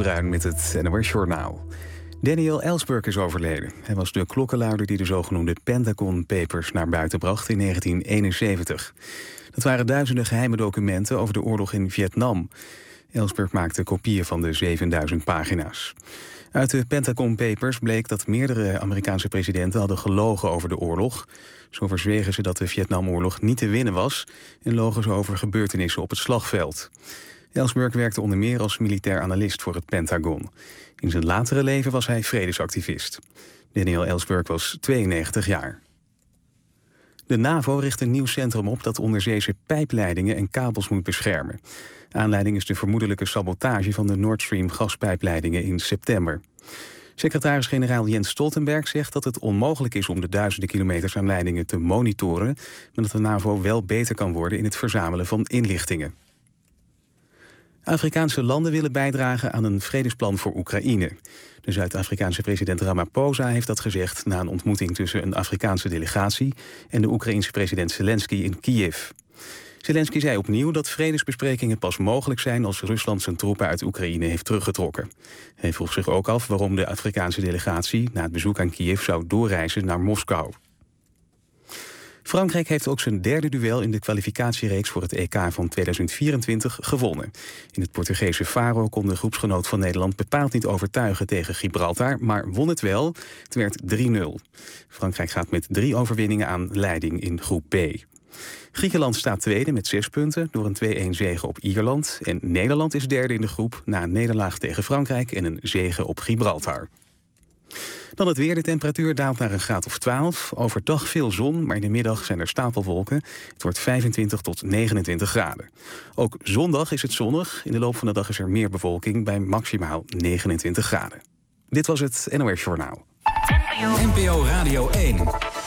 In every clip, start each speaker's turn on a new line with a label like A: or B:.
A: Bruin met het NOS Journaal. Daniel Ellsberg is overleden. Hij was de klokkenluider die de zogenoemde Pentagon Papers naar buiten bracht in 1971. Dat waren duizenden geheime documenten over de oorlog in Vietnam. Ellsberg maakte kopieën van de 7000 pagina's. Uit de Pentagon Papers bleek dat meerdere Amerikaanse presidenten hadden gelogen over de oorlog. Zo verzwegen ze dat de Vietnamoorlog niet te winnen was en logen ze over gebeurtenissen op het slagveld. Ellsberg werkte onder meer als militair analist voor het Pentagon. In zijn latere leven was hij vredesactivist. Daniel Ellsberg was 92 jaar. De NAVO richt een nieuw centrum op dat onderzeese pijpleidingen en kabels moet beschermen. Aanleiding is de vermoedelijke sabotage van de Nord Stream gaspijpleidingen in september. Secretaris-generaal Jens Stoltenberg zegt dat het onmogelijk is om de duizenden kilometers aan leidingen te monitoren, maar dat de NAVO wel beter kan worden in het verzamelen van inlichtingen. Afrikaanse landen willen bijdragen aan een vredesplan voor Oekraïne. De Zuid-Afrikaanse president Ramaphosa heeft dat gezegd na een ontmoeting tussen een Afrikaanse delegatie en de Oekraïense president Zelensky in Kiev. Zelensky zei opnieuw dat vredesbesprekingen pas mogelijk zijn als Rusland zijn troepen uit Oekraïne heeft teruggetrokken. Hij vroeg zich ook af waarom de Afrikaanse delegatie na het bezoek aan Kiev zou doorreizen naar Moskou. Frankrijk heeft ook zijn derde duel in de kwalificatiereeks voor het EK van 2024 gewonnen. In het Portugese Faro kon de groepsgenoot van Nederland bepaald niet overtuigen tegen Gibraltar, maar won het wel. Het werd 3-0. Frankrijk gaat met 3 overwinningen aan leiding in groep B. Griekenland staat tweede met 6 punten door een 2-1 zege op Ierland. En Nederland is derde in de groep na een nederlaag tegen Frankrijk en een zege op Gibraltar. Dan het weer. De temperatuur daalt naar een graad of 12. Overdag veel zon, maar in de middag zijn er stapelwolken. Het wordt 25 tot 29 graden. Ook zondag is het zonnig. In de loop van de dag is er meer bewolking bij maximaal 29 graden. Dit was het NOS Journaal.
B: NPO Radio 1.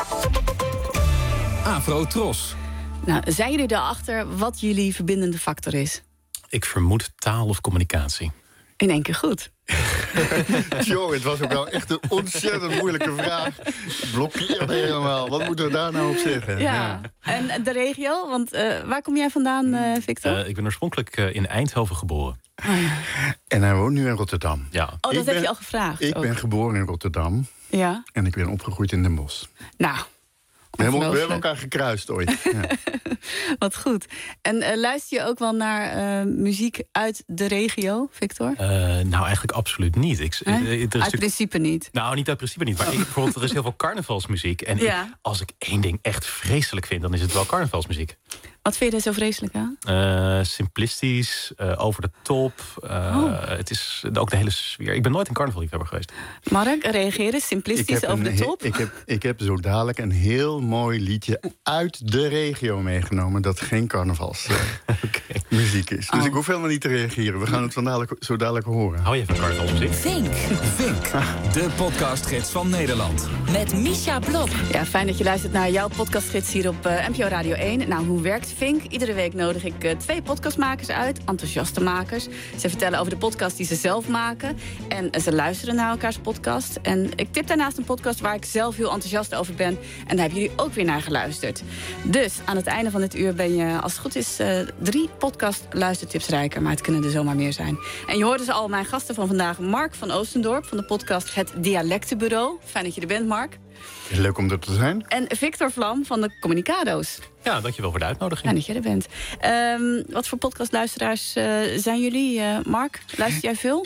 B: Afro Tros.
C: Nou, zijn jullie erachter wat jullie verbindende factor is?
D: Ik vermoed taal of communicatie.
C: In één keer goed.
E: Jo, het was ook wel echt een ontzettend moeilijke vraag. Blokkeerde helemaal. Wat moeten we daar nou op zeggen?
C: Ja. En de regio? Want waar kom jij vandaan, Victor?
D: Ik ben oorspronkelijk in Eindhoven geboren.
C: Oh, ja.
E: En hij woont nu in Rotterdam.
D: Ja.
C: Oh, dat heb je al gevraagd.
E: Ik ben geboren in Rotterdam.
C: Ja.
E: En ik ben opgegroeid in Den Bosch.
C: Nou,
E: we hebben elkaar gekruist ooit. Ja.
C: Wat goed. En luister je ook wel naar muziek uit de regio, Victor?
D: Nou, eigenlijk absoluut niet.
C: Uit principe niet?
D: Nou, niet uit principe niet. Maar bijvoorbeeld, er is heel veel carnavalsmuziek. En als ik één ding echt vreselijk vind, dan is het wel carnavalsmuziek.
C: Wat vind je er zo vreselijk aan?
D: Simplistisch, over de top. Het is ook de hele sfeer. Ik ben nooit een carnavalliefhebber geweest.
C: Mark, reageren, simplistisch over de top?
E: Ik heb zo dadelijk een heel mooi liedje uit de regio meegenomen dat geen carnavalsmuziek is. Dus ik hoef helemaal niet te reageren. We gaan het zo dadelijk horen.
D: Hou je van carnavalsmuziek?
B: Vink, de podcastgids van Nederland.
F: Met Misha Blok.
C: Ja, fijn dat je luistert naar jouw podcastgids hier op NPO Radio 1. Nou, hoe werkt Vink? Iedere week nodig ik 2 podcastmakers uit, enthousiaste makers. Ze vertellen over de podcast die ze zelf maken. En ze luisteren naar elkaars podcast. En ik tip daarnaast een podcast waar ik zelf heel enthousiast over ben. En daar hebben jullie ook weer naar geluisterd. Dus aan het einde van dit uur ben je, als het goed is, 3 podcast-luistertips rijker. Maar het kunnen er zomaar meer zijn. En je hoorde ze al, mijn gasten van vandaag. Mark van Oostendorp van de podcast Het Dialectenbureau. Fijn dat je er bent, Mark.
E: Leuk om er te zijn.
C: En Victor Vlam van de Communicado's.
D: Ja, dankjewel voor de uitnodiging.
C: Fijn dat je er bent. Wat voor podcastluisteraars zijn jullie, Mark? Luister jij veel?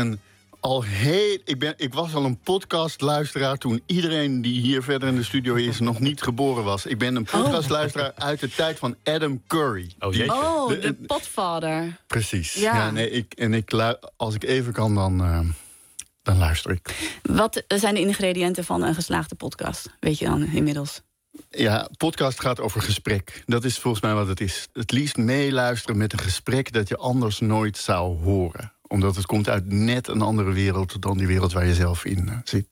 E: Ik was al een podcastluisteraar toen iedereen die hier verder in de studio is nog niet geboren was. Ik ben een podcastluisteraar uit de tijd van Adam Curry.
C: De Podfather.
E: Precies. Ja, als ik even kan, dan luister ik.
C: Wat zijn de ingrediënten van een geslaagde podcast? Weet je dan inmiddels?
E: Ja, podcast gaat over gesprek. Dat is volgens mij wat het is. Het liefst meeluisteren met een gesprek dat je anders nooit zou horen. Omdat het komt uit net een andere wereld dan die wereld waar je zelf in zit.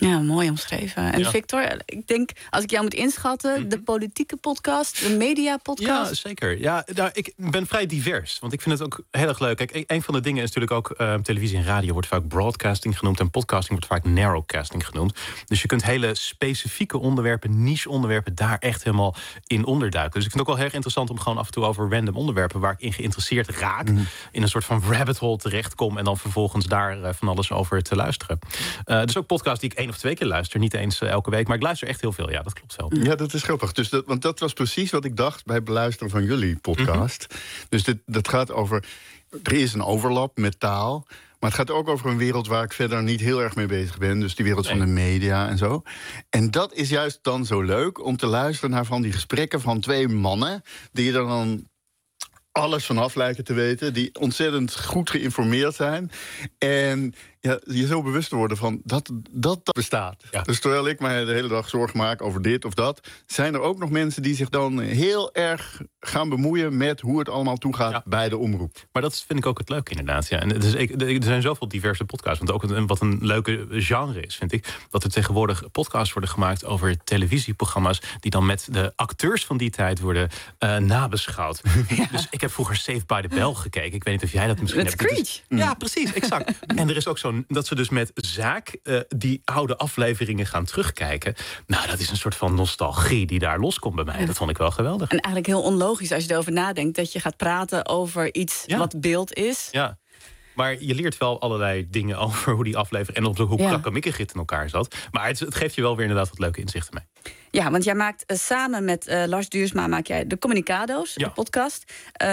C: Ja, mooi omschreven. En Victor, ik denk, als ik jou moet inschatten, de politieke podcast, de media podcast.
D: Ja, zeker. Ja, nou, ik ben vrij divers, want ik vind het ook heel erg leuk. Kijk, een van de dingen is natuurlijk ook televisie en radio wordt vaak broadcasting genoemd en podcasting wordt vaak narrowcasting genoemd. Dus je kunt hele specifieke onderwerpen, niche onderwerpen, daar echt helemaal in onderduiken. Dus ik vind het ook wel heel erg interessant om gewoon af en toe over random onderwerpen waar ik in geïnteresseerd raak, in een soort van rabbit hole terechtkom en dan vervolgens daar van alles over te luisteren. Dus ook podcasts die ik 1 of 2 keer luister, niet eens elke week, maar ik luister echt heel veel. Ja, dat klopt wel.
E: Ja, dat is grappig. Dus want dat was precies wat ik dacht bij het beluisteren van jullie podcast. Dus dat gaat over, er is een overlap met taal, maar het gaat ook over een wereld waar ik verder niet heel erg mee bezig ben. Dus die wereld van de media en zo. En dat is juist dan zo leuk om te luisteren naar van die gesprekken van 2 mannen die er dan alles vanaf lijken te weten, die ontzettend goed geïnformeerd zijn. En je zo bewust te worden van dat bestaat. Ja. Dus terwijl ik mij de hele dag zorgen maak over dit of dat, zijn er ook nog mensen die zich dan heel erg gaan bemoeien met hoe het allemaal toegaat bij de omroep.
D: Maar dat vind ik ook het leuke inderdaad. Ja. En er zijn zoveel diverse podcasts. Want ook wat een leuke genre is, vind ik, dat er tegenwoordig podcasts worden gemaakt over televisieprogramma's die dan met de acteurs van die tijd worden nabeschouwd. Ja. Dus ik heb vroeger Saved by the Bell gekeken. Ik weet niet of jij dat misschien hebt.
C: Screech.
D: Ja, precies, exact. En er is ook dat ze dus met Zaak die oude afleveringen gaan terugkijken. Nou, dat is een soort van nostalgie die daar loskomt bij mij. Ja. Dat vond ik wel geweldig.
C: En eigenlijk heel onlogisch als je erover nadenkt, dat je gaat praten over iets wat beeld is.
D: Ja. Maar je leert wel allerlei dingen over hoe die aflevering en hoe krakkemikkig het in elkaar zat. Maar het geeft je wel weer inderdaad wat leuke inzichten mee.
C: Ja, want jij maakt samen met Lars Duursma maak jij de Communicado's, de podcast.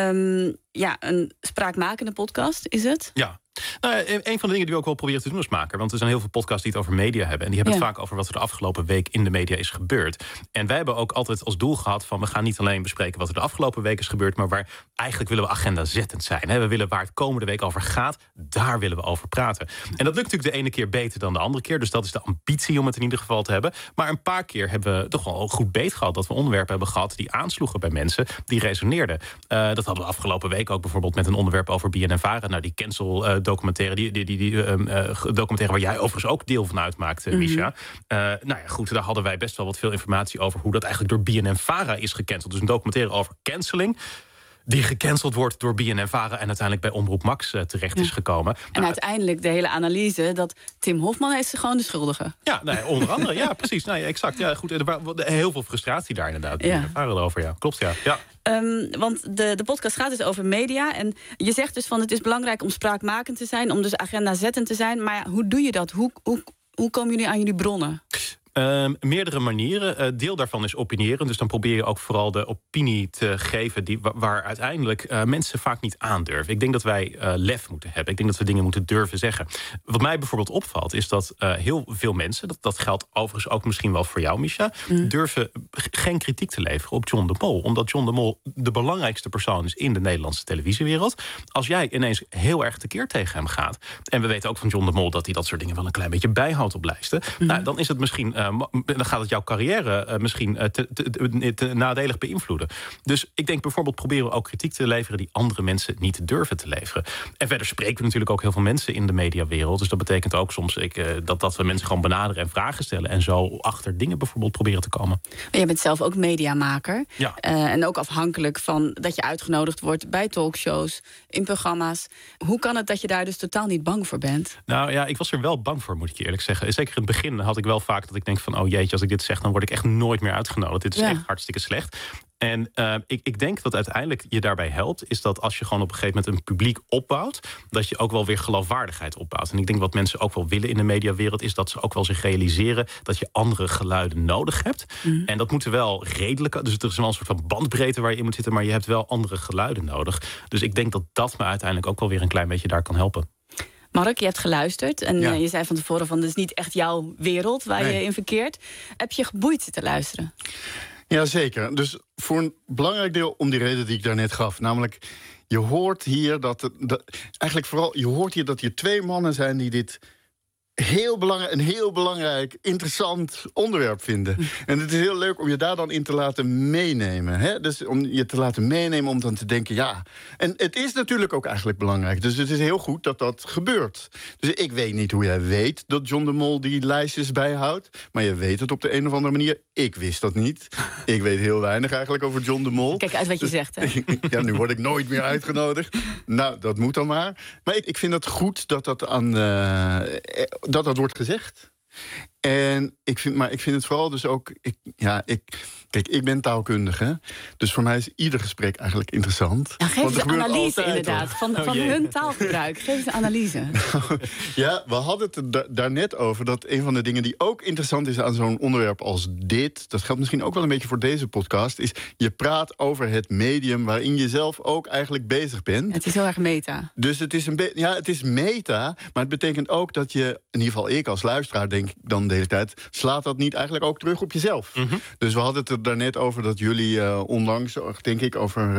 C: Een spraakmakende podcast is het?
D: Ja. Nou, een van de dingen die we ook wel proberen te doen als maker, want er zijn heel veel podcasts die het over media hebben en die hebben het vaak over wat er de afgelopen week in de media is gebeurd. En wij hebben ook altijd als doel gehad van we gaan niet alleen bespreken wat er de afgelopen week is gebeurd, maar waar eigenlijk willen we agendazettend zijn. Hè? We willen waar het komende week over gaat, daar willen we over praten. En dat lukt natuurlijk de ene keer beter dan de andere keer, dus dat is de ambitie om het in ieder geval te hebben. Maar een paar keer hebben we toch wel goed beet gehad dat we onderwerpen hebben gehad die aansloegen bij mensen, die resoneerden. Dat hadden we afgelopen week ook bijvoorbeeld met een onderwerp over BNNVARA, nou die cancel documentaire, die documentaire waar jij overigens ook deel van uitmaakt, Misha. Nou ja, goed, daar hadden wij best wel wat veel informatie over hoe dat eigenlijk door BNNVARA is gecanceld. Dus een documentaire over canceling die gecanceld wordt door BNNVARA en uiteindelijk bij Omroep Max terecht is gekomen.
C: En uiteindelijk de hele analyse dat Tim Hofman is gewoon de schuldige.
D: Ja, onder andere. Ja, precies. Nou, ja, exact. Ja, goed. Er was heel veel frustratie daar inderdaad. BNNVARA erover, ja. Klopt, ja.
C: Want de podcast gaat dus over media. En je zegt dus van het is belangrijk om spraakmakend te zijn, om dus agendazettend te zijn. Maar hoe doe je dat? Hoe komen jullie aan jullie bronnen?
D: Meerdere manieren. Deel daarvan is opiniëren. Dus dan probeer je ook vooral de opinie te geven waar uiteindelijk mensen vaak niet aandurven. Ik denk dat wij lef moeten hebben. Ik denk dat we dingen moeten durven zeggen. Wat mij bijvoorbeeld opvalt is dat heel veel mensen, dat geldt overigens ook misschien wel voor jou, Misha, durven geen kritiek te leveren op John de Mol. Omdat John de Mol de belangrijkste persoon is in de Nederlandse televisiewereld. Als jij ineens heel erg tekeer tegen hem gaat, en we weten ook van John de Mol dat hij dat soort dingen wel een klein beetje bijhoudt op lijsten, nou, dan is het misschien dan gaat het jouw carrière misschien te nadelig beïnvloeden. Dus ik denk bijvoorbeeld proberen we ook kritiek te leveren die andere mensen niet durven te leveren. En verder spreken we natuurlijk ook heel veel mensen in de mediawereld. Dus dat betekent ook soms dat we mensen gewoon benaderen en vragen stellen en zo achter dingen bijvoorbeeld proberen te komen.
C: Maar jij bent zelf ook mediamaker. Ja. En ook afhankelijk van dat je uitgenodigd wordt bij talkshows, in programma's. Hoe kan het dat je daar dus totaal niet bang voor bent?
D: Nou ja, ik was er wel bang voor, moet ik je eerlijk zeggen. Zeker in het begin had ik wel vaak dat ik denk van, oh jeetje, als ik dit zeg, dan word ik echt nooit meer uitgenodigd. Dit is echt hartstikke slecht. En ik denk dat uiteindelijk je daarbij helpt, is dat als je gewoon op een gegeven moment een publiek opbouwt, dat je ook wel weer geloofwaardigheid opbouwt. En ik denk wat mensen ook wel willen in de mediawereld, is dat ze ook wel zich realiseren dat je andere geluiden nodig hebt. En dat moeten wel redelijk, dus er is wel een soort van bandbreedte waar je in moet zitten, maar je hebt wel andere geluiden nodig. Dus ik denk dat dat me uiteindelijk ook wel weer een klein beetje daar kan helpen.
C: Mark, je hebt geluisterd en je zei van tevoren van, dit is niet echt jouw wereld waar je in verkeert. Heb je geboeid zitten luisteren?
E: Jazeker. Dus voor een belangrijk deel om die reden die ik daarnet gaf. Namelijk, je hoort hier dat eigenlijk vooral, je hoort hier dat hier 2 mannen zijn die dit een heel belangrijk, interessant onderwerp vinden. En het is heel leuk om je daar dan in te laten meenemen. Hè? Dus om je te laten meenemen om dan te denken, ja. En het is natuurlijk ook eigenlijk belangrijk. Dus het is heel goed dat dat gebeurt. Dus ik weet niet hoe jij weet dat John de Mol die lijstjes bijhoudt. Maar je weet het op de een of andere manier. Ik wist dat niet. Ik weet heel weinig eigenlijk over John de Mol.
C: Kijk uit wat je zegt, hè?
E: Ja, nu word ik nooit meer uitgenodigd. Nou, dat moet dan maar. Maar ik vind het goed dat dat wordt gezegd. En ik vind het vooral dus ook... Kijk, ik ben taalkundige. Dus voor mij is ieder gesprek eigenlijk interessant.
C: Nou, geef eens een analyse inderdaad van hun taalgebruik. Geef eens een analyse.
E: Ja, we hadden het daarnet over dat een van de dingen die ook interessant is aan zo'n onderwerp als dit... dat geldt misschien ook wel een beetje voor deze podcast... is je praat over het medium waarin je zelf ook eigenlijk bezig bent.
C: Het is heel erg meta.
E: Dus het is meta, maar het betekent ook dat je... in ieder geval ik als luisteraar denk dan de hele tijd... slaat dat niet eigenlijk ook terug op jezelf? Mm-hmm. Dus we hadden het daarnet over dat jullie onlangs, denk ik, over...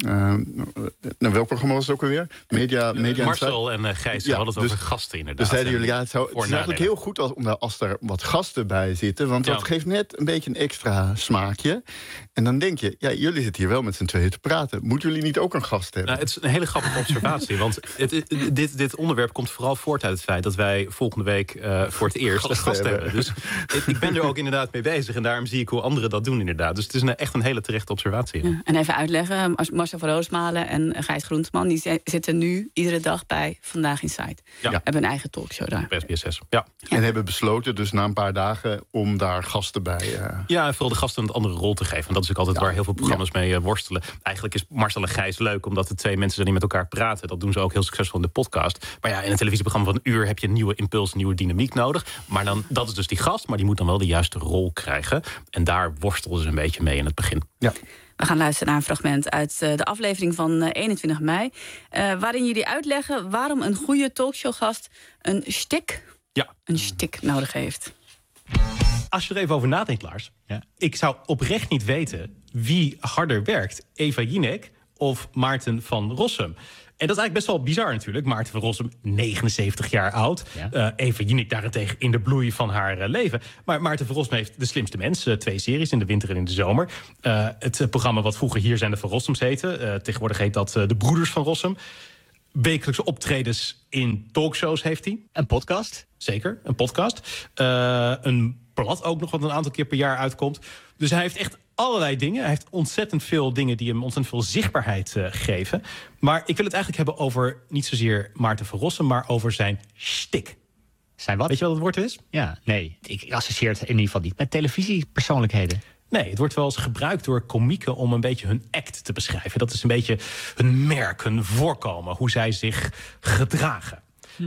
E: welk programma was het ook alweer? Media
D: Marcel en Gijs hadden het over gasten inderdaad.
E: Dus zeiden jullie, het is eigenlijk heel goed als er wat gasten bij zitten... want dat geeft net een beetje een extra smaakje. En dan denk je, jullie zitten hier wel met z'n tweeën te praten. Moeten jullie niet ook een gast hebben?
D: Nou, het is een hele grappige observatie. Want dit onderwerp komt vooral voort uit het feit... dat wij volgende week voor het eerst een gast hebben. Dus ik ben er ook inderdaad mee bezig. En daarom zie ik hoe anderen dat doen inderdaad. Dus het is echt een hele terechte observatie.
C: Ja, en even uitleggen, Marcel van Roosmalen en Gijs Groenteman... die zitten nu iedere dag bij Vandaag Inside. Ja. Hebben een eigen talkshow daar.
D: Bij SBS6, ja.
E: En hebben besloten dus na een paar dagen om daar gasten bij...
D: Ja, en vooral de gasten een andere rol te geven. En dat is ook altijd waar heel veel programma's mee worstelen. Eigenlijk is Marcel en Gijs leuk, omdat de twee mensen die met elkaar praten. Dat doen ze ook heel succesvol in de podcast. Maar ja, in een televisieprogramma van een uur heb je een nieuwe impuls, een nieuwe dynamiek nodig. Maar dan, dat is dus die gast, maar die moet dan wel de juiste rol krijgen. En daar worstelden ze een beetje mee in het begin.
E: Ja.
C: We gaan luisteren naar een fragment uit de aflevering van 21 mei... waarin jullie uitleggen waarom een goede talkshowgast een shtick nodig heeft.
F: Als je er even over nadenkt, Lars... Ja. Ik zou oprecht niet weten wie harder werkt. Eva Jinek of Maarten van Rossum. En dat is eigenlijk best wel bizar natuurlijk. Maarten van Rossum, 79 jaar oud. Ja. Eva Jinek daarentegen in de bloei van haar leven. Maar Maarten van Rossum heeft De Slimste Mens. 2 series, in de winter en in de zomer. Het programma wat vroeger Hier zijn de Van Rossums heette. Tegenwoordig heet dat De Broeders van Rossum. Wekelijkse optredens in talkshows heeft hij.
G: Een podcast?
F: Zeker, een podcast. Een blad ook nog wat een aantal keer per jaar uitkomt. Dus hij heeft echt allerlei dingen. Hij heeft ontzettend veel dingen die hem ontzettend veel zichtbaarheid geven. Maar ik wil het eigenlijk hebben over niet zozeer Maarten van Rossum... maar over zijn shtick.
G: Zijn wat?
F: Weet je wat het woord is?
G: Ja, nee. Ik associeer het in ieder geval niet met televisiepersoonlijkheden.
F: Nee, het wordt wel eens gebruikt door komieken om een beetje hun act te beschrijven. Dat is een beetje hun merk, hun voorkomen, hoe zij zich gedragen.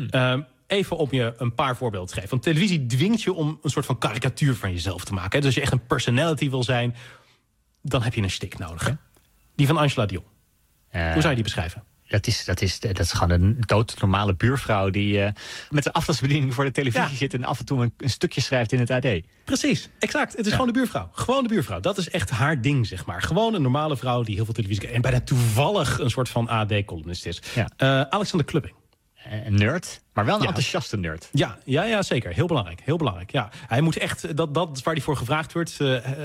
F: Even om je een paar voorbeelden te geven. Want televisie dwingt je om een soort van karikatuur van jezelf te maken. Dus als je echt een personality wil zijn, dan heb je een shtick nodig. Hè? Die van Angela Dion. Hoe zou je die beschrijven?
G: Dat is gewoon een doodnormale buurvrouw die met de aftasbediening voor de televisie zit en af en toe een stukje schrijft in het AD.
F: Precies, exact. Het is gewoon de buurvrouw. Gewoon de buurvrouw. Dat is echt haar ding, zeg maar. Gewoon een normale vrouw die heel veel televisie kijkt en bijna toevallig een soort van AD-columnist is. Ja. Alexander Klupping.
G: Een nerd, maar wel een enthousiaste nerd.
F: Ja, zeker. Heel belangrijk. Heel belangrijk. Ja. Hij moet echt, dat is waar hij voor gevraagd wordt.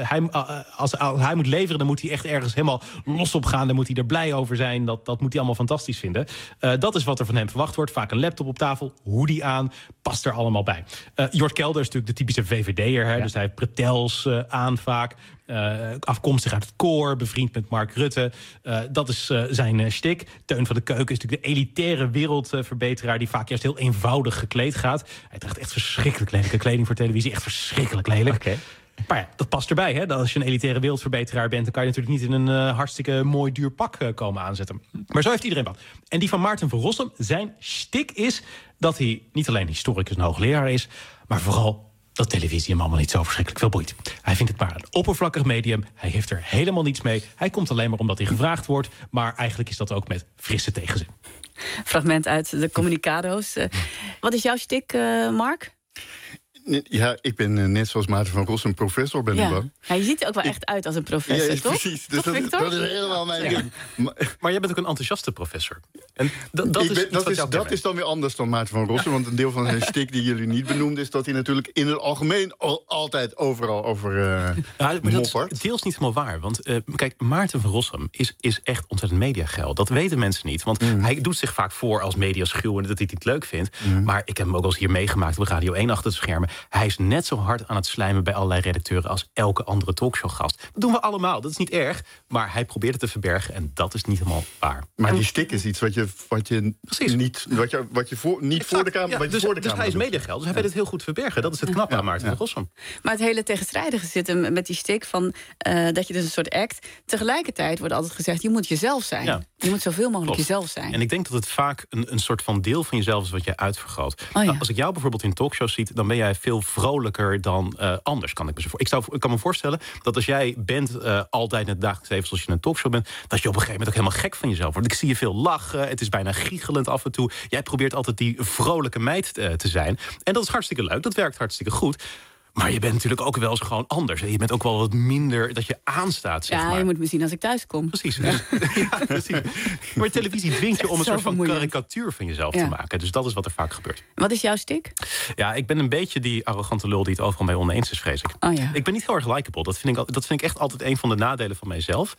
F: Als hij moet leveren, dan moet hij echt ergens helemaal los op gaan. Dan moet hij er blij over zijn. Dat moet hij allemaal fantastisch vinden. Dat is wat er van hem verwacht wordt. Vaak een laptop op tafel, hoodie aan, past er allemaal bij. Jort Kelder is natuurlijk de typische VVD'er. Ja. Dus hij heeft bretels aan vaak. Afkomstig uit het koor, bevriend met Mark Rutte. Dat is zijn shtick. Teun van de Keuken is natuurlijk de elitaire wereldverbeteraar die vaak juist heel eenvoudig gekleed gaat. Hij draagt echt verschrikkelijk lelijke kleding voor televisie. Echt verschrikkelijk lelijk. Okay. Maar ja, dat past erbij. Hè? Als je een elitaire wereldverbeteraar bent, dan kan je natuurlijk niet in een hartstikke mooi duur pak komen aanzetten. Maar zo heeft iedereen wat. En die van Maarten van Rossum, zijn shtick is dat hij niet alleen historicus en hoogleraar is, maar vooral dat televisie hem allemaal niet zo verschrikkelijk veel boeit. Hij vindt het maar een oppervlakkig medium. Hij heeft er helemaal niets mee. Hij komt alleen maar omdat hij gevraagd wordt. Maar eigenlijk is dat ook met frisse tegenzin.
C: Fragment uit de Communicado's. Wat is jouw shtick, Mark?
E: Ja, ik ben net zoals Maarten van Rossum professor, ben ik wel.
C: Ja, je ziet er ook wel echt uit als een professor, toch?
E: Precies. Dus dat is helemaal mijn ding.
D: Maar jij bent ook een enthousiaste professor. En dat
E: is dan weer anders dan Maarten van Rossum. Want een deel van zijn stick die jullie niet benoemden... is dat hij natuurlijk in het algemeen altijd overal over moppert.
D: Deels niet helemaal waar. Want kijk, Maarten van Rossum is echt ontzettend mediageil. Dat weten mensen niet. Want hij doet zich vaak voor als mediaschuw en dat hij het niet leuk vindt. Maar ik heb hem ook al eens hier meegemaakt op Radio 1 achter de schermen. Hij is net zo hard aan het slijmen bij allerlei redacteuren als elke andere talkshowgast. Dat doen we allemaal. Dat is niet erg. Maar hij probeert het te verbergen en dat is niet helemaal waar.
E: Maar die stick is iets wat je niet voor de camera.
D: Dus hij is mediageil. Dus hij weet het heel goed te verbergen. Dat is het knappe aan Maarten van Rossum.
C: Maar het hele tegenstrijdige zit hem met die stick van dat je dus een soort act. Tegelijkertijd wordt altijd gezegd, je moet jezelf zijn. Ja. Je moet zoveel mogelijk jezelf zijn.
D: En ik denk dat het vaak een soort van deel van jezelf is wat je uitvergroot. Als ik jou bijvoorbeeld in talkshows zie, dan ben jij veel vrolijker dan anders, kan ik me zo voor. Ik kan me voorstellen dat als jij bent altijd in het dagelijks leven zoals je in een talkshow bent, dat je op een gegeven moment ook helemaal gek van jezelf wordt. Ik zie je veel lachen, het is bijna giechelend af en toe. Jij probeert altijd die vrolijke meid te zijn. En dat is hartstikke leuk, dat werkt hartstikke goed. Maar je bent natuurlijk ook wel eens gewoon anders. Je bent ook wel wat minder dat je aanstaat, zeg maar.
C: Je moet me zien als ik thuis kom.
D: Precies. Precies. Maar televisie dwingt je om een soort van karikatuur van jezelf te maken. Dus dat is wat er vaak gebeurt.
C: Wat is jouw stick?
D: Ja, ik ben een beetje die arrogante lul die het overal mee oneens is, vrees ik. Ik ben niet heel erg likable. Dat vind ik echt altijd een van de nadelen van mijzelf.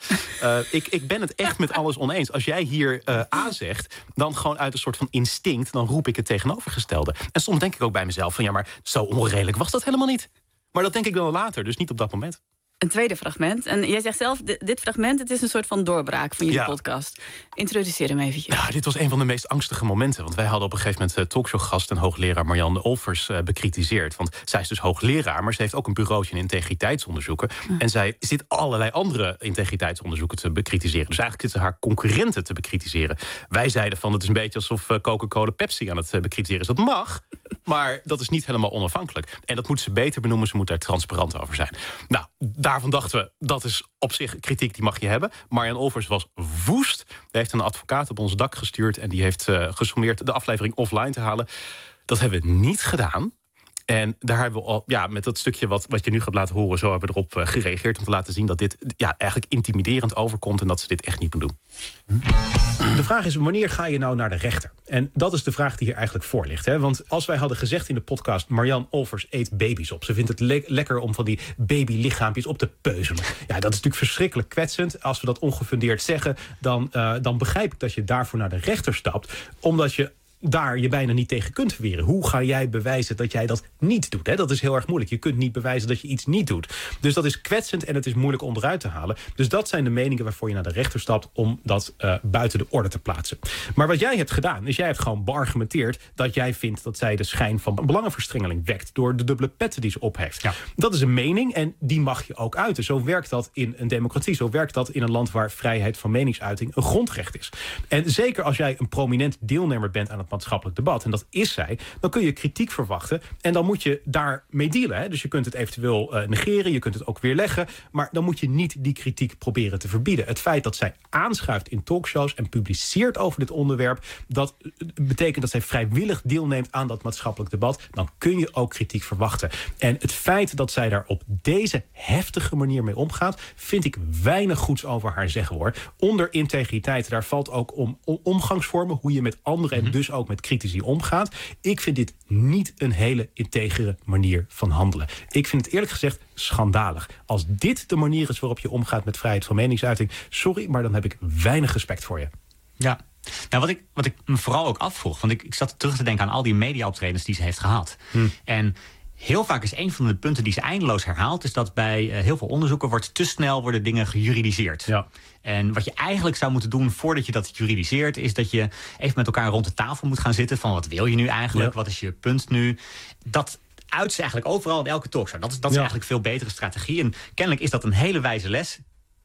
D: Ik ben het echt met alles oneens. Als jij hier A zegt, dan gewoon uit een soort van instinct, dan roep ik het tegenovergestelde. En soms denk ik ook bij mezelf van, ja, maar zo onredelijk was dat helemaal niet. Maar dat denk ik dan later, dus niet op dat moment.
C: Een tweede fragment. En jij zegt zelf, dit fragment, het is een soort van doorbraak van jullie podcast. Introduceer hem eventjes.
D: Ja, dit was een van de meest angstige momenten. Want wij hadden op een gegeven moment talkshowgast en hoogleraar Marianne Olvers bekritiseerd. Want zij is dus hoogleraar, maar ze heeft ook een bureautje in integriteitsonderzoeken. En zij zit allerlei andere integriteitsonderzoeken te bekritiseren. Dus eigenlijk zitten ze haar concurrenten te bekritiseren. Wij zeiden van, het is een beetje alsof Coca-Cola Pepsi aan het bekritiseren is. Dat mag, maar dat is niet helemaal onafhankelijk. En dat moet ze beter benoemen, ze moet daar transparant over zijn. Nou, daarvan dachten we, dat is op zich kritiek, die mag je hebben. Marianne Olvers was woest. Die heeft een advocaat op ons dak gestuurd en die heeft gesommeerd de aflevering offline te halen. Dat hebben we niet gedaan. En daar hebben we al, met dat stukje wat je nu gaat laten horen, zo hebben we erop gereageerd om te laten zien dat dit eigenlijk intimiderend overkomt en dat ze dit echt niet moeten doen.
F: De vraag is, wanneer ga je nou naar de rechter? En dat is de vraag die hier eigenlijk voor ligt. Hè? Want als wij hadden gezegd in de podcast, Marianne Olvers eet baby's op. Ze vindt het lekker om van die babylichaampjes op te peuzelen. Ja, dat is natuurlijk verschrikkelijk kwetsend. Als we dat ongefundeerd zeggen, dan begrijp ik dat je daarvoor naar de rechter stapt. Omdat je daar je bijna niet tegen kunt verweren. Hoe ga jij bewijzen dat jij dat niet doet? Hè? Dat is heel erg moeilijk. Je kunt niet bewijzen dat je iets niet doet. Dus dat is kwetsend en het is moeilijk onderuit te halen. Dus dat zijn de meningen waarvoor je naar de rechter stapt om dat buiten de orde te plaatsen. Maar wat jij hebt gedaan, is jij hebt gewoon beargumenteerd dat jij vindt dat zij de schijn van belangenverstrengeling wekt door de dubbele petten die ze op heeft. Ja. Dat is een mening en die mag je ook uiten. Zo werkt dat in een democratie. Zo werkt dat in een land waar vrijheid van meningsuiting een grondrecht is. En zeker als jij een prominent deelnemer bent aan het maatschappelijk debat, en dat is zij, dan kun je kritiek verwachten en dan moet je daarmee dealen. Hè? Dus je kunt het eventueel negeren, je kunt het ook weerleggen, maar dan moet je niet die kritiek proberen te verbieden. Het feit dat zij aanschuift in talkshows en publiceert over dit onderwerp, dat betekent dat zij vrijwillig deelneemt aan dat maatschappelijk debat, dan kun je ook kritiek verwachten. En het feit dat zij daar op deze heftige manier mee omgaat, vind ik weinig goeds over haar zeggen, hoor. Onder integriteit, daar valt ook om omgangsvormen, hoe je met anderen en dus ook met critici omgaat. Ik vind dit niet een hele integere manier van handelen. Ik vind het eerlijk gezegd schandalig. Als dit de manier is waarop je omgaat met vrijheid van meningsuiting, sorry, maar dan heb ik weinig respect voor je.
G: Ja. Nou, wat ik me vooral ook afvroeg, want ik zat terug te denken aan al die media-optredens die ze heeft gehad. En heel vaak is een van de punten die ze eindeloos herhaalt, is dat bij heel veel onderzoeken te snel worden dingen gejuridiseerd. Ja. En wat je eigenlijk zou moeten doen voordat je dat juridiseert, is dat je even met elkaar rond de tafel moet gaan zitten van wat wil je nu eigenlijk, wat is je punt nu. Dat uit ze eigenlijk overal in elke talkshow. Dat is eigenlijk een veel betere strategie. En kennelijk is dat een hele wijze les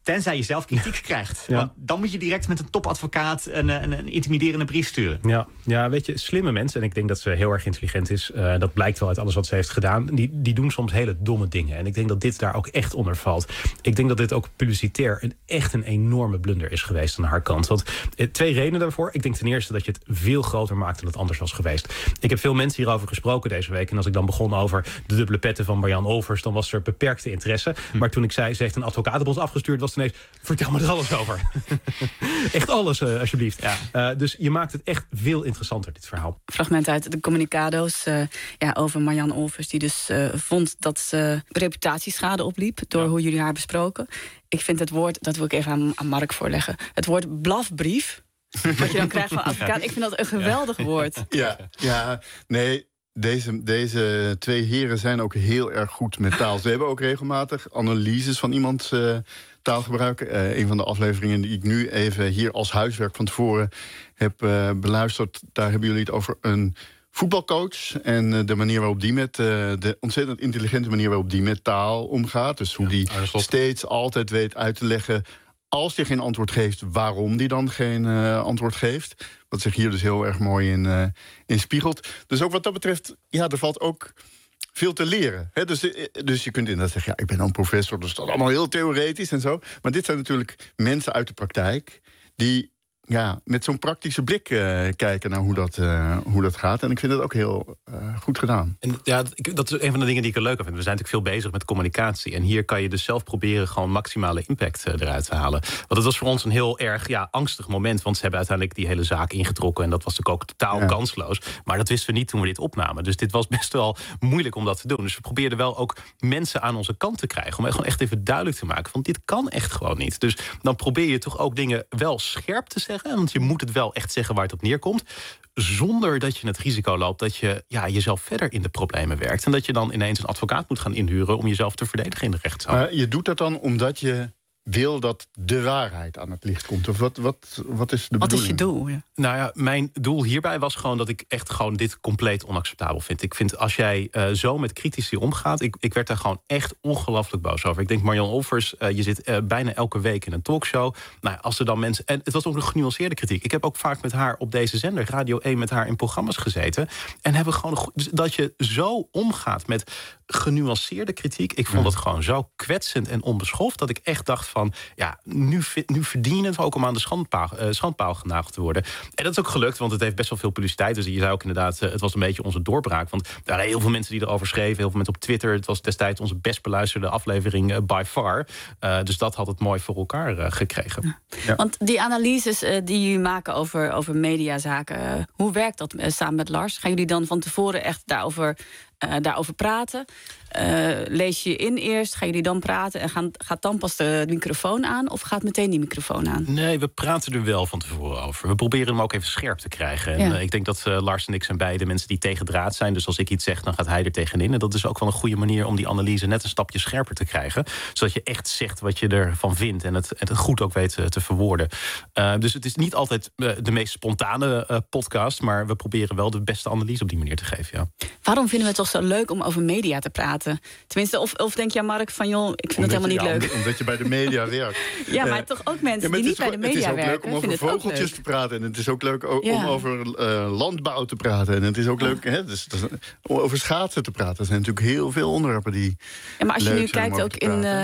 G: Tenzij je zelf kritiek krijgt.
F: Ja.
G: Want dan moet je direct met een topadvocaat een intimiderende brief sturen.
F: Ja, weet je, slimme mensen, en ik denk dat ze heel erg intelligent is. Dat blijkt wel uit alles wat ze heeft gedaan. Die doen soms hele domme dingen. En ik denk dat dit daar ook echt onder valt. Ik denk dat dit ook publicitair echt een enorme blunder is geweest aan haar kant. Want 2 redenen daarvoor. Ik denk ten eerste dat je het veel groter maakt dan het anders was geweest. Ik heb veel mensen hierover gesproken deze week. En als ik dan begon over de dubbele petten van Marjan Olvers, dan was er beperkte interesse. Maar toen ik zei, ze heeft een advocatenbond afgestuurd, was het ineens, vertel me er alles over. Echt alles, alsjeblieft. Ja. Dus je maakt het echt veel interessanter, dit verhaal.
C: Fragment uit de communicado's over Marjan Olvers, die dus vond dat ze reputatieschade opliep door hoe jullie haar besproken. Ik vind het woord, dat wil ik even aan Mark voorleggen, het woord blafbrief, wat je dan krijgt van advocaat, ik vind dat een geweldig woord.
E: Ja, nee. Deze 2 heren zijn ook heel erg goed met taal. Ze hebben ook regelmatig analyses van iemands taalgebruik. Een van de afleveringen die ik nu even hier als huiswerk van tevoren heb beluisterd, daar hebben jullie het over een voetbalcoach en de manier waarop die met de ontzettend intelligente manier waarop die met taal omgaat. Dus hoe die steeds altijd weet uit te leggen, als hij geen antwoord geeft, waarom die dan geen antwoord geeft. Wat zich hier dus heel erg mooi in spiegelt. Dus ook wat dat betreft, er valt ook veel te leren. Hè? Dus je kunt inderdaad zeggen, ik ben dan professor, dus dat is allemaal heel theoretisch en zo. Maar dit zijn natuurlijk mensen uit de praktijk die met zo'n praktische blik kijken naar hoe dat gaat. En ik vind het ook heel goed gedaan.
D: En dat is een van de dingen die ik er leuk aan vind. We zijn natuurlijk veel bezig met communicatie. En hier kan je dus zelf proberen gewoon maximale impact eruit te halen. Want het was voor ons een heel erg angstig moment. Want ze hebben uiteindelijk die hele zaak ingetrokken. En dat was natuurlijk ook totaal kansloos. Maar dat wisten we niet toen we dit opnamen. Dus dit was best wel moeilijk om dat te doen. Dus we probeerden wel ook mensen aan onze kant te krijgen. Om gewoon echt even duidelijk te maken. Want dit kan echt gewoon niet. Dus dan probeer je toch ook dingen wel scherp te zeggen. Want je moet het wel echt zeggen waar het op neerkomt. Zonder dat je het risico loopt dat je jezelf verder in de problemen werkt. En dat je dan ineens een advocaat moet gaan inhuren om jezelf te verdedigen in de rechtszaal.
E: Maar je doet dat dan omdat je wil dat de waarheid aan het licht komt? Of wat is de bedoeling?
C: Wat is je doel? Ja.
D: Nou ja, mijn doel hierbij was gewoon dat ik echt gewoon dit compleet onacceptabel vind. Ik vind als jij zo met critici omgaat, ik werd daar gewoon echt ongelooflijk boos over. Ik denk, Marjan Olvers, je zit bijna elke week in een talkshow. Nou, als er dan mensen, en het was ook een genuanceerde kritiek. Ik heb ook vaak met haar op deze zender, Radio 1, met haar in programma's gezeten. En hebben gewoon dat je zo omgaat met genuanceerde kritiek. Ik vond het gewoon zo kwetsend en onbeschoft dat ik echt dacht van, nu verdien het ook om aan de schandpaal genageld te worden. En dat is ook gelukt, want het heeft best wel veel publiciteit. Dus je zei ook inderdaad, het was een beetje onze doorbraak. Want er waren heel veel mensen die erover schreven, heel veel mensen op Twitter. Het was destijds onze best beluisterde aflevering by far. Dus dat had het mooi voor elkaar gekregen.
C: Ja. Want die analyses die jullie maken over mediazaken, hoe werkt dat samen met Lars? Gaan jullie dan van tevoren echt daarover praten? Lees je in eerst, gaan jullie dan praten en gaat dan pas de microfoon aan of gaat meteen die microfoon aan?
D: Nee, we praten er wel van tevoren over. We proberen hem ook even scherp te krijgen. En ik denk dat Lars en ik zijn beide mensen die tegendraad zijn. Dus als ik iets zeg, dan gaat hij er tegenin. En dat is ook wel een goede manier om die analyse net een stapje scherper te krijgen. Zodat je echt zegt wat je ervan vindt en het goed ook weet te verwoorden. Dus het is niet altijd de meest spontane podcast, maar we proberen wel de beste analyse op die manier te geven. Ja.
C: Waarom vinden we het toch zo leuk om over media te praten? Tenminste, of denk jij, Mark, van joh, ik vind het helemaal niet leuk.
E: Omdat je bij de media werkt.
C: Ja, maar toch ook mensen die niet bij de media werken.
E: Het is ook leuk om over vogeltjes te praten. En het is ook leuk om over landbouw te praten. En het is ook leuk om over schaatsen te praten. Er zijn natuurlijk heel veel onderwerpen die. Ja,
C: maar als je nu kijkt ook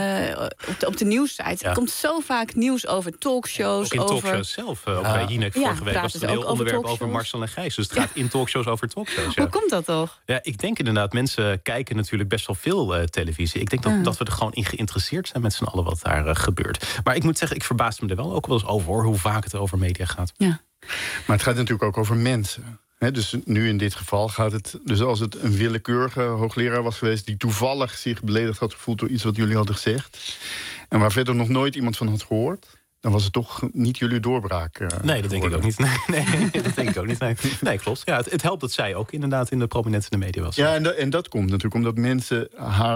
C: op de nieuwssite, er komt zo vaak nieuws over talkshows.
D: Ook in talkshows zelf. Ook bij Jinek vorige week was het een heel onderwerp over Marcel en Gijs. Dus het gaat in talkshows over talkshows.
C: Hoe komt dat toch?
D: Ja, ik denk inderdaad, mensen kijken natuurlijk best wel veel televisie. Ik denk dat we er gewoon in geïnteresseerd zijn met z'n allen wat daar gebeurt. Maar ik moet zeggen, ik verbaas me er wel ook wel eens over hoe vaak het over media gaat.
C: Ja.
E: Maar het gaat natuurlijk ook over mensen. Dus nu in dit geval gaat het, dus als het een willekeurige hoogleraar was geweest die toevallig zich beledigd had gevoeld door iets wat jullie hadden gezegd en waar verder nog nooit iemand van had gehoord, dan was het toch niet jullie doorbraak.
D: Nee, dat denk ik ook niet. Nee, dat denk ik ook niet. Nee, klopt. Ja, het helpt dat zij ook inderdaad in de prominente media was.
E: Ja, en dat komt natuurlijk omdat mensen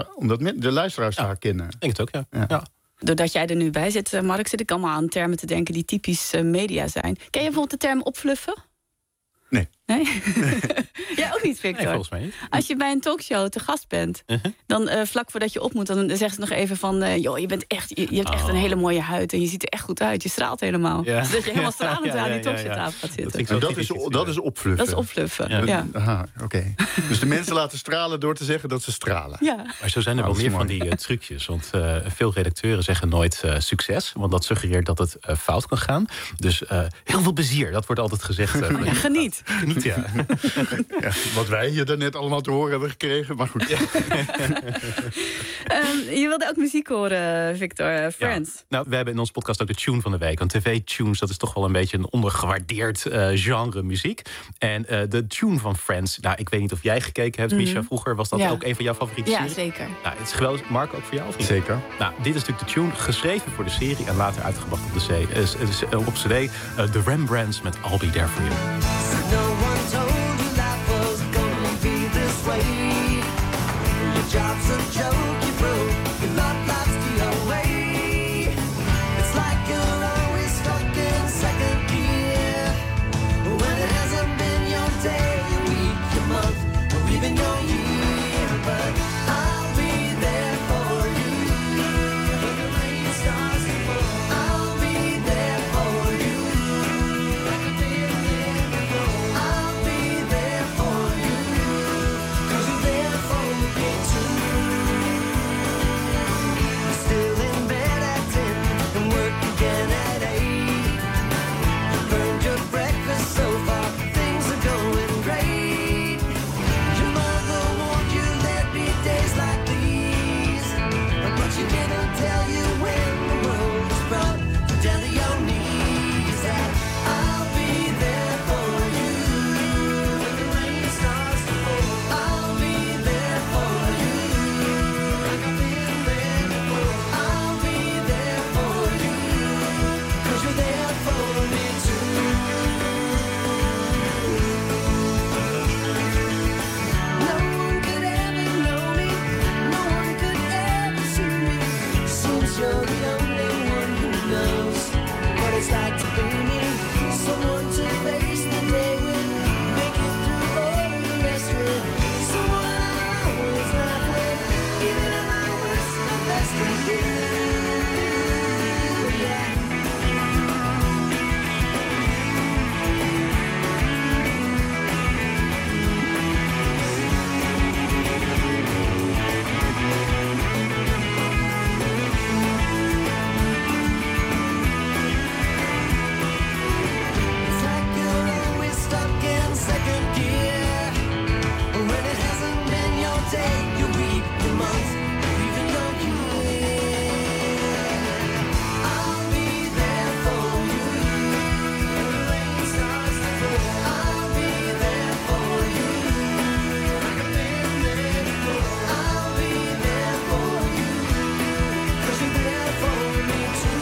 E: de luisteraars haar kennen.
D: Ik denk het ook, ja.
C: Doordat jij er nu bij zit, Mark, zit ik allemaal aan termen te denken die typisch media zijn. Ken je bijvoorbeeld de term opfluffen?
E: Nee.
C: Nee? Ja, ook niet, Victor.
D: Nee, volgens mij niet.
C: Als je bij een talkshow te gast bent, dan vlak voordat je op moet, dan zeggen ze nog even van, joh, je hebt echt een hele mooie huid en je ziet er echt goed uit. Je straalt helemaal.
D: Ja.
C: Dus dat je helemaal stralend aan die talkshowtafel gaat zitten.
E: En dat is opfluffen.
C: Dat is opfluffen, ja.
E: Aha, oké. Dus de mensen laten stralen door te zeggen dat ze stralen.
C: Ja.
D: Maar zo zijn er wel meer van die trucjes. Want veel redacteuren zeggen nooit succes. Want dat suggereert dat het fout kan gaan. Dus heel veel plezier, dat wordt altijd gezegd.
C: Geniet.
D: Geniet, ja.
E: Ja, wat wij hier daarnet allemaal te horen hebben gekregen. Maar goed. Ja.
C: Je wilde ook muziek horen, Victor. Friends.
D: Ja. Nou, we hebben in onze podcast ook de tune van de week. Want tv-tunes, dat is toch wel een beetje een ondergewaardeerd genre muziek. En de tune van Friends, nou, ik weet niet of jij gekeken hebt, Misha. Vroeger was dat ook een van jouw favoriete series?
C: Ja, zeker.
D: Nou, het is geweldig. Mark, ook voor jou? Of niet?
E: Zeker.
D: Nou, dit is natuurlijk de tune, geschreven voor de serie en later uitgebracht op op CD. The Rembrandts met I'll Be There For You.
H: No one told you life was gonna be this way. Your job's a joke, you broke, your love life's the away. It's like you're always stuck in second gear. When it hasn't been your day, your week, your month, or even your year. But I'll be there for you. When the rain starts to fall, I'll be there for you. Like a day of I'll be there for you, 'cause you're there for me too. You're still in bed at 10 and work again at 8. You burned your breakfast so far, things are going great. Your mother warned you there'd be days like these, but she didn't tell you when the world was brought down to your knees. That I'll be there for you. When the rain starts to fall, I'll be there for you. Like I've been there before, I'll be there for you. 'Cause you're there for me too. No one could ever know me, no one could ever see me. Seems you're the only one who knows what it's like to be me. Someone to face the day with, make it through all the rest with. Someone I always laugh with, even at my worst, the best of you. Yeah. It's like you're always stuck in second gear. When it hasn't been your day, your week, your month, even your year. I'll be there for you. When the rain starts to fall, I'll be there for you. Like I've been there before, I'll be there for you. 'Cause you're there for me too.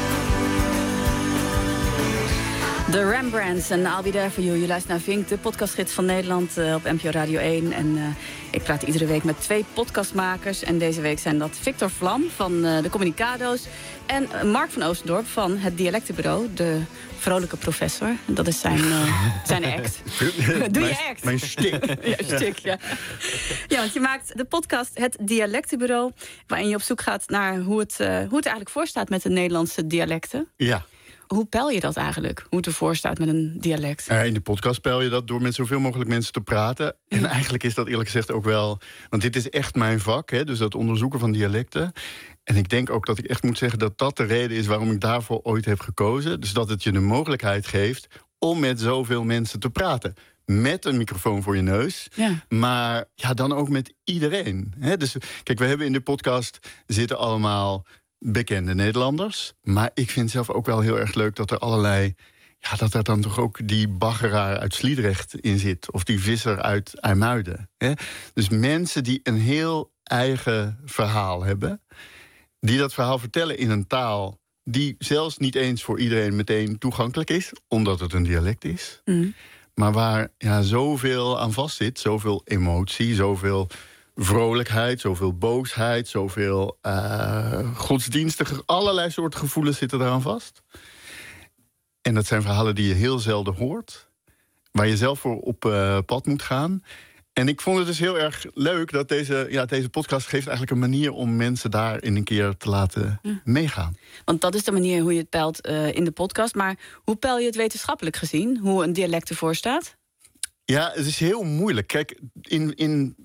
C: De Rembrandts en I'll Be There For You. Je luistert naar Vink, de podcastgids van Nederland op NPO Radio 1. En ik praat iedere week met 2 podcastmakers. En deze week zijn dat Victor Vlam van de Communicado's en Mark van Oostendorp van het Dialectenbureau. De vrolijke professor. Dat is zijn act. Doe je act.
E: Mijn stik.
C: Ja, stuk, ja. Ja, want je maakt de podcast Het Dialectenbureau, waarin je op zoek gaat naar hoe het eigenlijk voorstaat met de Nederlandse dialecten.
E: Ja.
C: Hoe peil je dat eigenlijk? Hoe het ervoor staat met een dialect?
E: In de podcast peil je dat door met zoveel mogelijk mensen te praten. En eigenlijk is dat eerlijk gezegd ook wel, want dit is echt mijn vak, hè, dus dat onderzoeken van dialecten. En ik denk ook dat ik echt moet zeggen dat dat de reden is waarom ik daarvoor ooit heb gekozen. Dus dat het je de mogelijkheid geeft om met zoveel mensen te praten. Met een microfoon voor je neus. Ja. Maar ja, dan ook met iedereen. Hè? Dus kijk, we hebben in de podcast zitten allemaal bekende Nederlanders. Maar ik vind zelf ook wel heel erg leuk dat er allerlei, ja, dat er dan toch ook die baggeraar uit Sliedrecht in zit. Of die visser uit IJmuiden. Hè? Dus mensen die een heel eigen verhaal hebben. Die dat verhaal vertellen in een taal die zelfs niet eens voor iedereen meteen toegankelijk is. Omdat het een dialect is. Mm. Maar waar zoveel aan vast zit. Zoveel emotie, zoveel vrolijkheid, zoveel boosheid, zoveel godsdienstige, allerlei soorten gevoelens zitten eraan vast. En dat zijn verhalen die je heel zelden hoort. waar je zelf voor op pad moet gaan. En ik vond het dus heel erg leuk dat deze podcast geeft eigenlijk een manier om mensen daarin een keer te laten meegaan.
C: Want dat is de manier hoe je het peilt in de podcast. Maar hoe peil je het wetenschappelijk gezien? Hoe een dialect ervoor staat?
E: Ja, het is heel moeilijk. Kijk, in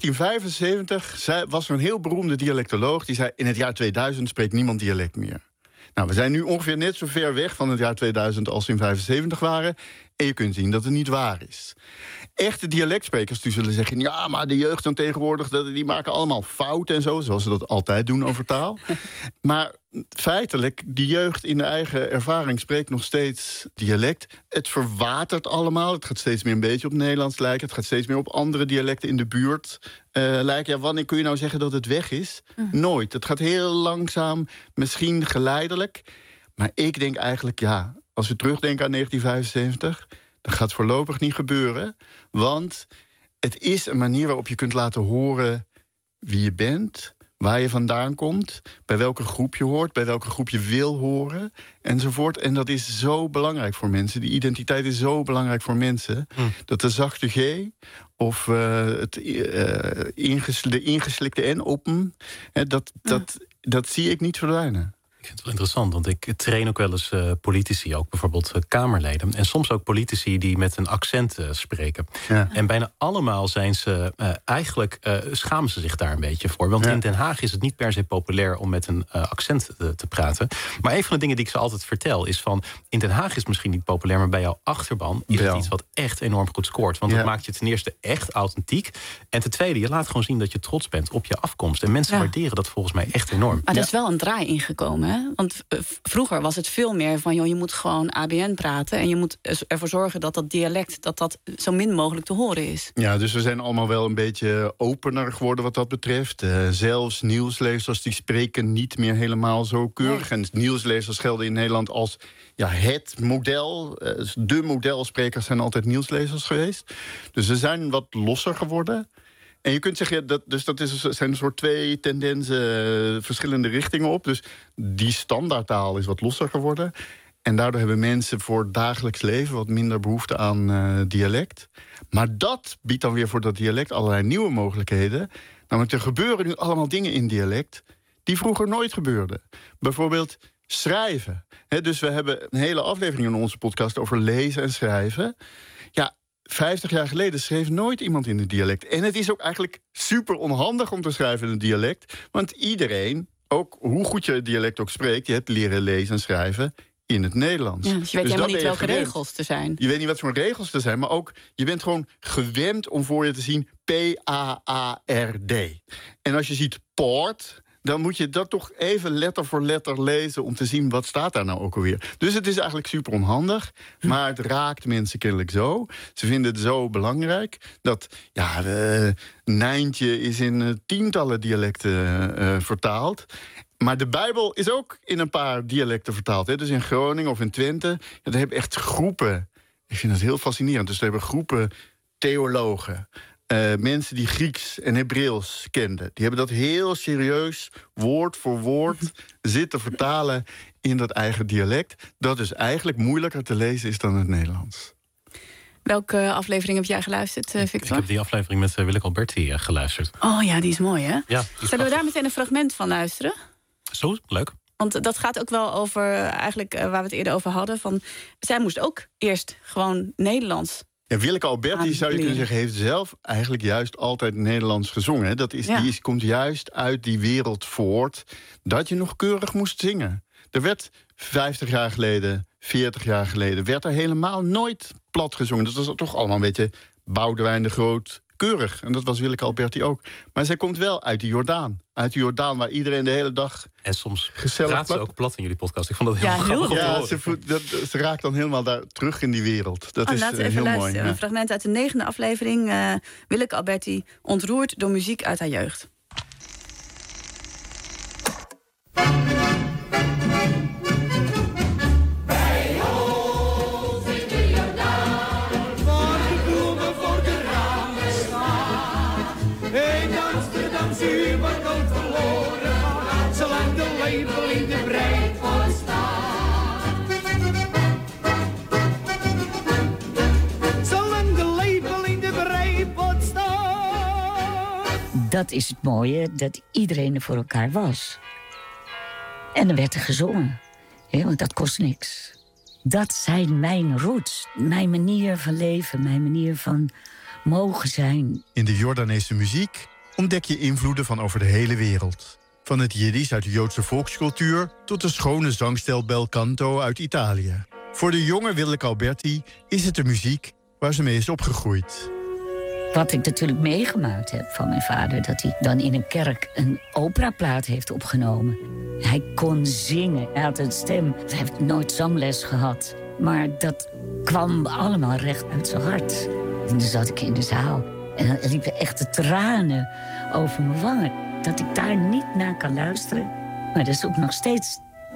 E: 1975 was er een heel beroemde dialectoloog die zei: in het jaar 2000 spreekt niemand dialect meer. Nou, we zijn nu ongeveer net zo ver weg van het jaar 2000 als we in 75 waren. En je kunt zien dat het niet waar is. Echte dialectsprekers die zullen zeggen: ja, maar de jeugd dan tegenwoordig, die maken allemaal fouten en zo, zoals ze dat altijd doen over taal. Maar feitelijk, die jeugd in de eigen ervaring spreekt nog steeds dialect. Het verwatert allemaal. Het gaat steeds meer een beetje op Nederlands lijken. Het gaat steeds meer op andere dialecten in de buurt lijken. Ja, wanneer kun je nou zeggen dat het weg is? Nooit. Het gaat heel langzaam, misschien geleidelijk. Maar ik denk eigenlijk, ja, als we terugdenken aan 1975... dat gaat voorlopig niet gebeuren. Want het is een manier waarop je kunt laten horen wie je bent, waar je vandaan komt, bij welke groep je hoort, bij welke groep je wil horen, enzovoort. En dat is zo belangrijk voor mensen. Die identiteit is zo belangrijk voor mensen, dat de zachte G of de ingeslikte N open, dat zie ik niet verdwijnen.
D: Ik vind het wel interessant, want ik train ook wel eens politici, ook bijvoorbeeld Kamerleden. En soms ook politici die met een accent spreken. Ja. En bijna allemaal zijn ze schamen ze zich daar een beetje voor. Want in Den Haag is het niet per se populair om met een accent te praten. Maar een van de dingen die ik ze altijd vertel is van: in Den Haag is het misschien niet populair, maar bij jouw achterban is het iets wat echt enorm goed scoort. Want dat maakt je ten eerste echt authentiek. En ten tweede, je laat gewoon zien dat je trots bent op je afkomst. En mensen waarderen dat volgens mij echt enorm.
C: Maar er is wel een draai ingekomen, hè? Want vroeger was het veel meer van: joh, je moet gewoon ABN praten en je moet ervoor zorgen dat dat dialect dat zo min mogelijk te horen is.
E: Ja, dus we zijn allemaal wel een beetje opener geworden wat dat betreft. Zelfs nieuwslezers die spreken niet meer helemaal zo keurig. Nee. En nieuwslezers gelden in Nederland als het model. De modelsprekers zijn altijd nieuwslezers geweest. Dus we zijn wat losser geworden. En je kunt zeggen, dat zijn een soort twee tendensen, verschillende richtingen op. Dus die standaardtaal is wat losser geworden. En daardoor hebben mensen voor het dagelijks leven wat minder behoefte aan dialect. Maar dat biedt dan weer voor dat dialect allerlei nieuwe mogelijkheden. Namelijk, er gebeuren nu allemaal dingen in dialect die vroeger nooit gebeurden. Bijvoorbeeld schrijven. Dus we hebben een hele aflevering in onze podcast over lezen en schrijven. Ja, 50 jaar geleden schreef nooit iemand in het dialect. En het is ook eigenlijk super onhandig om te schrijven in het dialect. Want iedereen, ook hoe goed je het dialect ook spreekt, je hebt leren lezen en schrijven in het Nederlands.
C: Ja, dus je weet helemaal niet welke regels er zijn.
E: Je weet niet wat voor regels er zijn, maar ook je bent gewoon gewend om voor je te zien P-A-A-R-D. En als je ziet poort, dan moet je dat toch even letter voor letter lezen om te zien wat staat daar nou ook alweer. Dus het is eigenlijk super onhandig, maar het raakt mensen kennelijk zo. Ze vinden het zo belangrijk dat Nijntje is in tientallen dialecten vertaald. Maar de Bijbel is ook in een paar dialecten vertaald. Dus in Groningen of in Twente. Daar hebben echt groepen. Ik vind dat heel fascinerend. Dus daar hebben groepen theologen, mensen die Grieks en Hebreeuws kenden. Die hebben dat heel serieus, woord voor woord, zitten vertalen in dat eigen dialect. Dat dus eigenlijk moeilijker te lezen is dan het Nederlands.
C: Welke aflevering heb jij geluisterd, Victor?
D: Ik heb die aflevering met Willeke Alberti geluisterd.
C: Oh ja, die is mooi, hè?
D: Ja,
C: zullen we daar meteen een fragment van luisteren?
D: Zo, leuk.
C: Want dat gaat ook wel over, eigenlijk waar we het eerder over hadden, van zij moest ook eerst gewoon Nederlands.
E: Ja, Willeke Alberti, zou je kunnen zeggen, heeft zelf eigenlijk juist altijd Nederlands gezongen. Hè? Die komt juist uit die wereld voort dat je nog keurig moest zingen. Er werd 50 jaar geleden, 40 jaar geleden, werd er helemaal nooit plat gezongen. Dat was toch allemaal een beetje Boudewijn de Groot keurig. En dat was Willeke Alberti ook. Maar zij komt wel uit de Jordaan. Uit de Jordaan, waar iedereen de hele dag
D: en soms
E: gezellig
D: praat ze ook plat in jullie podcast. Ik vond dat heel grappig.
E: Ja, ze raakt dan helemaal daar terug in die wereld. Dat is
C: laten we even
E: heel
C: luisteren.
E: mooi.
C: Een fragment uit de 9e aflevering. Willeke Alberti, ontroerd door muziek uit haar jeugd.
H: Zo
I: dat is het mooie, dat iedereen er voor elkaar was. En dan werd er gezongen. Ja, want dat kost niks. Dat zijn mijn roots. Mijn manier van leven, mijn manier van mogen zijn.
E: In de Jordaanese muziek ontdek je invloeden van over de hele wereld. Van het Jiddisch uit de Joodse volkscultuur tot de schone zangstijl bel canto uit Italië. Voor de jonge Willeke Alberti is het de muziek waar ze mee is opgegroeid.
I: Wat ik natuurlijk meegemaakt heb van mijn vader, dat hij dan in een kerk een operaplaat heeft opgenomen. Hij kon zingen, hij had een stem. Hij heeft nooit zangles gehad. Maar dat kwam allemaal recht uit zijn hart. En dan zat ik in de zaal en dan liepen echt de tranen over mijn wangen. Dat ik daar niet naar kan luisteren. Maar dat is ook nog steeds...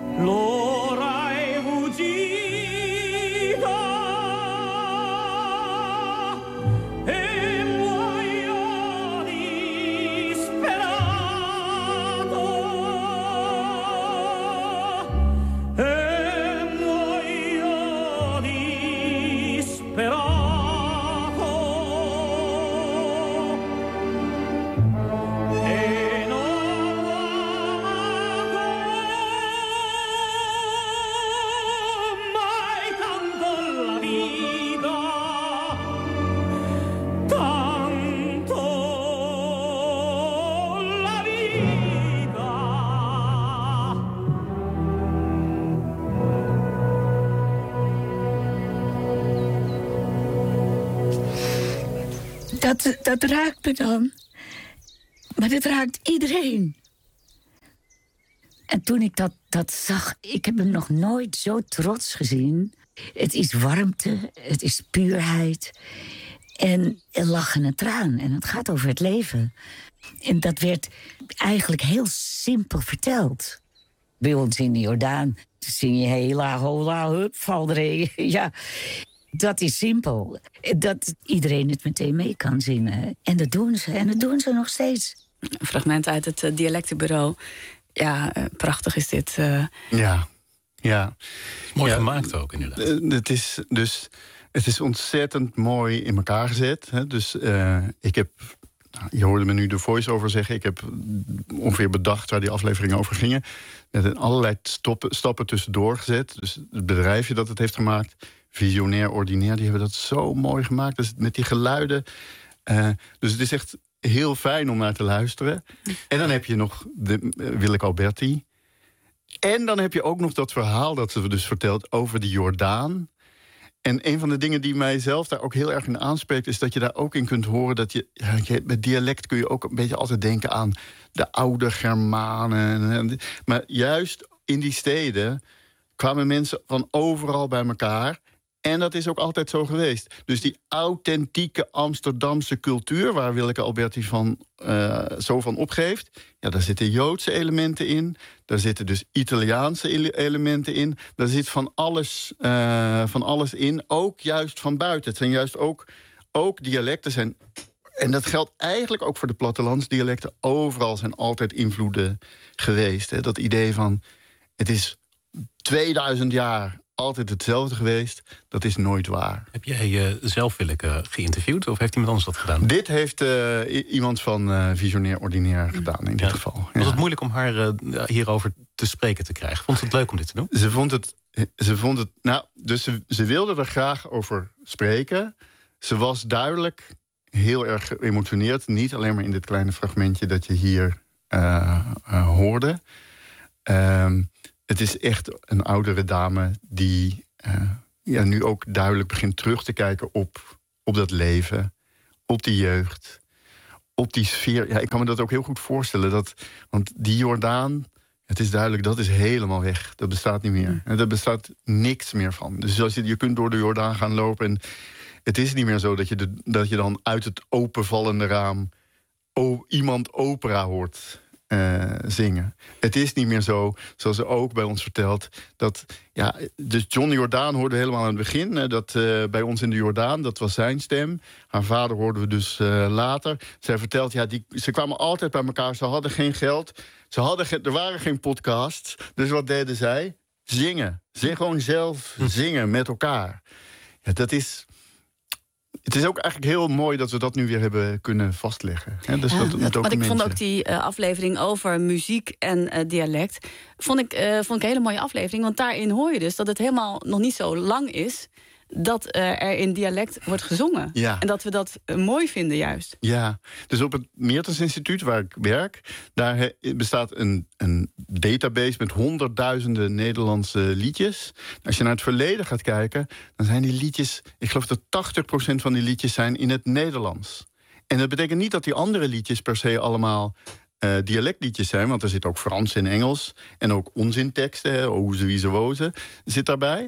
I: Dat raakt me dan. Maar dat raakt iedereen. En toen ik dat zag, ik heb hem nog nooit zo trots gezien. Het is warmte, het is puurheid. En een lach en een traan. En het gaat over het leven. En dat werd eigenlijk heel simpel verteld. Bij ons in de Jordaan zing je hela, hola, hup, val er een. Ja, dat is simpel. Dat iedereen het meteen mee kan zingen. En dat doen ze. En dat doen ze nog steeds.
C: Een fragment uit het dialectenbureau. Ja, prachtig is dit.
E: Ja.
D: Mooi gemaakt ook, inderdaad.
E: Het is ontzettend mooi in elkaar gezet. Hè. Dus ik heb... Je hoorde me nu de voice-over zeggen. Ik heb ongeveer bedacht waar die afleveringen over gingen. Met allerlei stappen tussendoor gezet. Dus het bedrijfje dat het heeft gemaakt... Visionair Ordinair, die hebben dat zo mooi gemaakt. Dus met die geluiden. Dus het is echt heel fijn om naar te luisteren. En dan heb je nog de Willeke Alberti. En dan heb je ook nog dat verhaal dat ze dus vertelt over de Jordaan. En een van de dingen die mij zelf daar ook heel erg in aanspreekt... is dat je daar ook in kunt horen dat je... met dialect kun je ook een beetje altijd denken aan de oude Germanen. Maar juist in die steden kwamen mensen van overal bij elkaar... En dat is ook altijd zo geweest. Dus die authentieke Amsterdamse cultuur... waar Willeke Alberti zo van opgeeft... ja, daar zitten Joodse elementen in. Daar zitten dus Italiaanse elementen in. Daar zit van alles in. Ook juist van buiten. Het zijn juist ook dialecten. En dat geldt eigenlijk ook voor de plattelandsdialecten. Overal zijn altijd invloeden geweest. Hè. Dat idee van... het is 2000 jaar... altijd hetzelfde geweest, dat is nooit waar.
D: Heb jij zelf Willeke geïnterviewd of heeft iemand anders dat gedaan?
E: Dit heeft iemand van Visionair Ordinair gedaan in dit geval.
D: Was het moeilijk om haar hierover te spreken te krijgen? Vond ze het leuk om dit te doen?
E: Ze vond het nou, dus ze wilde er graag over spreken. Ze was duidelijk heel erg geëmotioneerd. Niet alleen maar in dit kleine fragmentje dat je hier hoorde. Het is echt een oudere dame die nu ook duidelijk begint terug te kijken op dat leven, op die jeugd, op die sfeer. Ja, ik kan me dat ook heel goed voorstellen. Want die Jordaan, het is duidelijk, dat is helemaal weg. Dat bestaat niet meer. En daar bestaat niks meer van. Dus als je kunt door de Jordaan gaan lopen en het is niet meer zo dat je dan uit het openvallende raam iemand opera hoort zingen. Het is niet meer zo, zoals ze ook bij ons vertelt, dat dus John Jordaan hoorde helemaal aan het begin, dat bij ons in de Jordaan, dat was zijn stem. Haar vader hoorden we dus later. Zij vertelt, ze kwamen altijd bij elkaar, ze hadden geen geld, er waren geen podcasts, dus wat deden zij? Zingen. Gewoon zelf zingen met elkaar. Ja, dat is... Het is ook eigenlijk heel mooi dat we dat nu weer hebben kunnen vastleggen. Hè? Dus
C: want ik vond ook die aflevering over muziek en dialect... Vond ik een hele mooie aflevering. Want daarin hoor je dus dat het helemaal nog niet zo lang is... dat er in dialect wordt gezongen. Ja. En dat we dat mooi vinden juist.
E: Ja, dus op het Meertens Instituut waar ik werk... daar bestaat een database met honderdduizenden Nederlandse liedjes. Als je naar het verleden gaat kijken... dan zijn die liedjes... ik geloof dat 80% van die liedjes zijn in het Nederlands. En dat betekent niet dat die andere liedjes per se allemaal... dialectliedjes zijn, want er zit ook Frans en Engels... en ook onzinteksten, oze, wieze, woze, zit daarbij...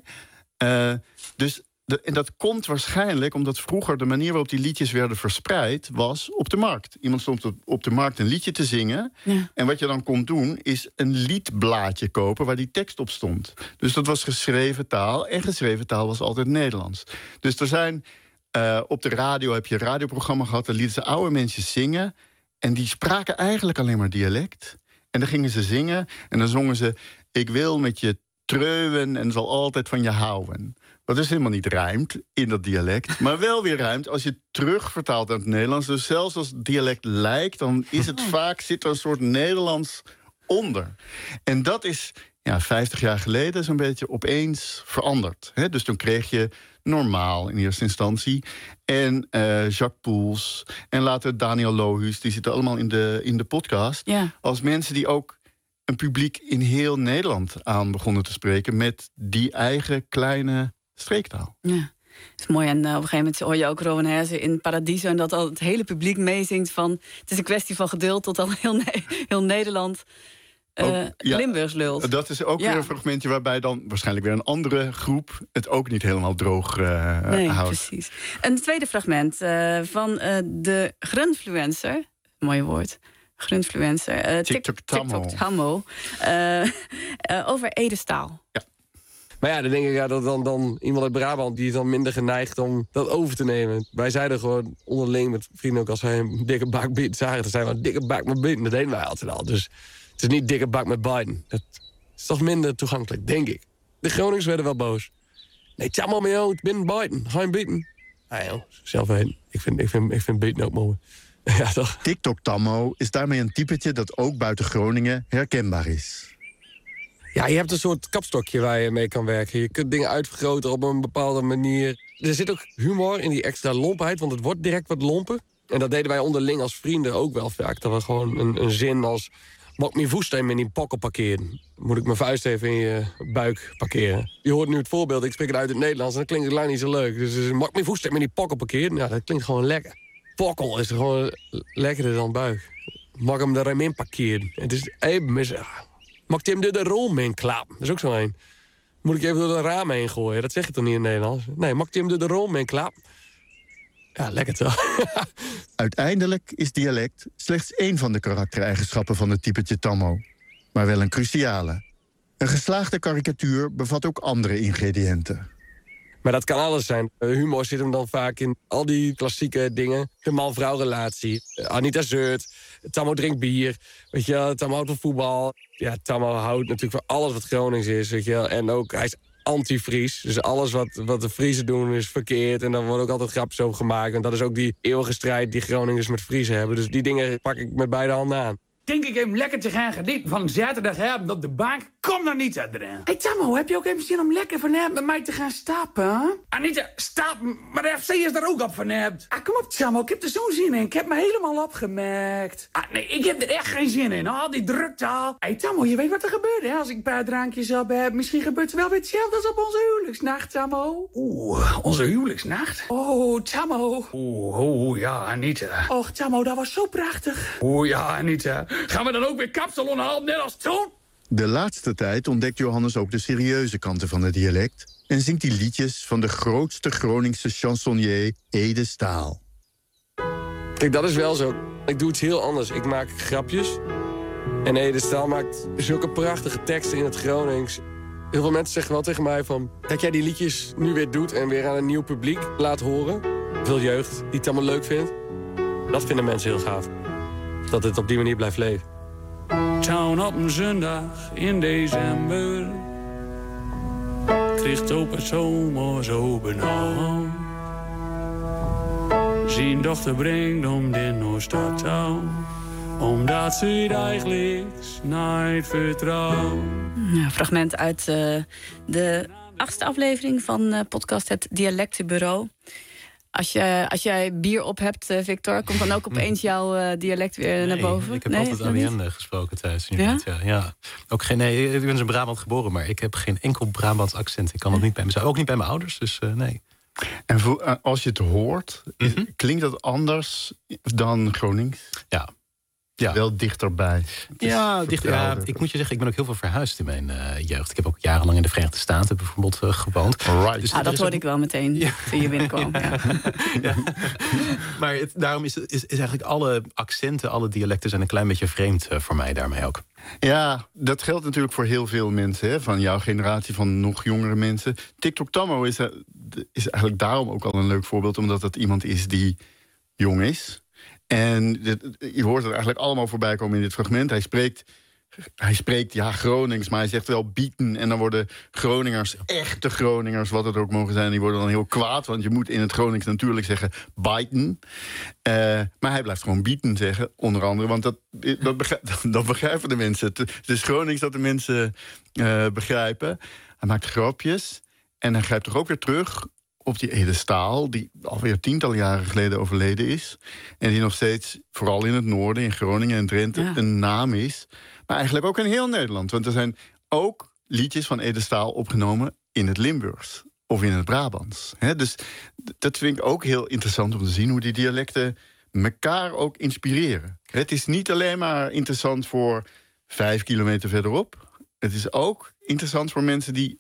E: En dat komt waarschijnlijk omdat vroeger de manier waarop die liedjes werden verspreid was op de markt. Iemand stond op de markt een liedje te zingen. Ja. En wat je dan kon doen is een liedblaadje kopen waar die tekst op stond. Dus dat was geschreven taal. En geschreven taal was altijd Nederlands. Dus er zijn op de radio heb je een radioprogramma gehad. Daar lieten ze oude mensen zingen. En die spraken eigenlijk alleen maar dialect. En dan gingen ze zingen. En dan zongen ze: ik wil met je treuwen en zal altijd van je houden. Wat dus helemaal niet rijmt in dat dialect. Maar wel weer rijmt als je het terugvertaalt naar het Nederlands. Dus zelfs als het dialect lijkt, dan is het vaak, zit er een soort Nederlands onder. En dat is 50 jaar geleden zo'n beetje opeens veranderd. Hè? Dus toen kreeg je Normaal in eerste instantie. En Jacques Poels. En later Daniel Lohuus. Die zitten allemaal in de podcast. Ja. Als mensen die ook een publiek in heel Nederland aan begonnen te spreken... met die eigen kleine streektaal.
C: Ja, dat is mooi. En op een gegeven moment hoor je ook Rowan Herzen in Paradiso... en dat al het hele publiek meezingt van... het is een kwestie van geduld tot al heel Nederland... Limburgs lult.
E: Dat is ook weer een fragmentje waarbij dan waarschijnlijk weer een andere groep... het ook niet helemaal droog houdt.
C: Precies. Een tweede fragment van de Grunfluencer. Mooi woord. Grunfluencer.
E: TikTok
C: Tammo. Over Edestaal.
J: Ja. Maar ja, dan denk ik dat dan iemand uit Brabant... die is dan minder geneigd om dat over te nemen. Wij zeiden gewoon onderling met vrienden ook... als wij een dikke bak bieden zagen... dan zeiden we dikke bak met Biden. Dat deden wij altijd al. Dus het is niet dikke bak met Biden. Dat is toch minder toegankelijk, denk ik. De Groningers werden wel boos. Nee, tja maar joh, ik ben Biden. Ga je bieden? Ah joh, zelf heen. Ik vind Biden ook mooi. Ja, toch?
E: TikTok Tammo is daarmee een typetje dat ook buiten Groningen herkenbaar is.
J: Ja, je hebt een soort kapstokje waar je mee kan werken. Je kunt dingen uitvergroten op een bepaalde manier. Er zit ook humor in die extra lompheid, want het wordt direct wat lompen. En dat deden wij onderling als vrienden ook wel vaak. Dat we gewoon een zin als... mag ik mijn voest even in die pokkel parkeren? Moet ik mijn vuist even in je buik parkeren? Je hoort nu het voorbeeld, ik spreek het uit in het Nederlands... en dat klinkt lang niet zo leuk. Dus mag ik mijn voest even in die pokkel parkeren? Ja, dat klinkt gewoon lekker. Pokkel is gewoon lekkerder dan buik. Mag hem er in parkeren? Het is even mis. Mag ik hem door de rol in klappen? Dat is ook zo een. Moet ik even door de raam heen gooien? Dat zeg je toch niet in het Nederlands? Nee, mag ik hem door de rol in klappen? Ja, lekker toch?
E: Uiteindelijk is dialect slechts één van de karaktereigenschappen van het typetje Tammo. Maar wel een cruciale. Een geslaagde karikatuur bevat ook andere ingrediënten.
J: Maar dat kan alles zijn. Humor zit hem dan vaak in al die klassieke dingen. De man-vrouw relatie. Anita zeurt. Tammo drinkt bier. Weet je wel, Tammo houdt van voetbal. Ja, Tammo houdt natuurlijk van alles wat Gronings is. Weet je wel. En ook, hij is anti-Fries. Dus alles wat de Friesen doen is verkeerd. En daar worden ook altijd grapjes over gemaakt. En dat is ook die eeuwige strijd die Groningers met Friesen hebben. Dus die dingen pak ik met beide handen aan.
K: Denk ik even lekker te gaan genieten van een zaterdagavond op de bank. Kom dan niet erin. Hey Tammo, heb je ook even zin om lekker vanavond met mij te gaan stappen? Anita, stappen? Maar de FC is er ook op vanavond. Ah, kom op Tammo, ik heb er zo'n zin in. Ik heb me helemaal opgemerkt. Ah, nee, ik heb er echt geen zin in. Al die drukte al. Hey Tammo, je weet wat er gebeurt, hè? Als ik een paar drankjes op heb. Misschien gebeurt het wel weer hetzelfde als op onze huwelijksnacht, Tammo. Oeh, onze huwelijksnacht? Oh, Tammo. Oeh, ja, Anita. Och, Tammo, dat was zo prachtig. Oeh, ja, Anita. Gaan we dan ook weer kapsalon halen, net als toen?
E: De laatste tijd ontdekt Johannes ook de serieuze kanten van het dialect... en zingt hij liedjes van de grootste Groningse chansonnier Ede Staal.
J: Kijk, dat is wel zo. Ik doe iets heel anders. Ik maak grapjes. En Ede Staal maakt zulke prachtige teksten in het Gronings. Heel veel mensen zeggen wel tegen mij van... dat jij die liedjes nu weer doet en weer aan een nieuw publiek laat horen. Veel jeugd die het allemaal leuk vindt. Dat vinden mensen heel gaaf. Dat het op die manier blijft leven.
K: Town op een zondag in december kreeg het op het zomer zo benauwd.
L: zijn dochter brengt om de Noordstad town. Omdat ze het eigenlijk nooit vertrouwt.
C: Ja, fragment uit de 8e aflevering van podcast Het Dialectenbureau. Als jij bier op hebt, Victor, komt dan ook opeens jouw dialect weer naar boven?
D: Ik heb altijd ABN gesproken thuis. Ja? Ook geen, ik ben in Brabant geboren, maar ik heb geen enkel Brabants accent. Ik kan het niet bij mezelf, ook niet bij mijn ouders, dus nee.
E: En als je het hoort, klinkt dat anders dan Gronings?
D: Ja.
E: Wel dichterbij.
D: Ik moet je zeggen, ik ben ook heel veel verhuisd in mijn jeugd. Ik heb ook jarenlang in de Verenigde Staten bijvoorbeeld gewoond.
E: Right.
C: Dus dat hoorde ik wel meteen toen je binnenkwam. Ja.
D: Maar daarom is eigenlijk alle accenten, alle dialecten zijn een klein beetje vreemd voor mij daarmee ook.
E: Ja, dat geldt natuurlijk voor heel veel mensen. Hè, van jouw generatie, van nog jongere mensen. TikTok Tammo is eigenlijk daarom ook al een leuk voorbeeld. Omdat dat iemand is die jong is. En je hoort het eigenlijk allemaal voorbij komen in dit fragment. Hij spreekt Gronings, maar hij zegt wel bieten. En dan worden Groningers, echte Groningers, wat het ook mogen zijn, die worden dan heel kwaad. Want je moet in het Gronings natuurlijk zeggen bijten. Maar hij blijft gewoon bieten zeggen, onder andere. Want dat begrijpen de mensen. Het is Gronings dat de mensen begrijpen. Hij maakt grapjes. En hij grijpt toch ook weer terug op die Ede Staal, die alweer tientallen jaren geleden overleden is. En die nog steeds, vooral in het noorden, in Groningen en Drenthe, een naam is. Maar eigenlijk ook in heel Nederland. Want er zijn ook liedjes van Ede Staal opgenomen in het Limburgs. Of in het Brabants. Dus dat vind ik ook heel interessant om te zien hoe die dialecten elkaar ook inspireren. Het is niet alleen maar interessant voor 5 kilometer verderop. Het is ook interessant voor mensen die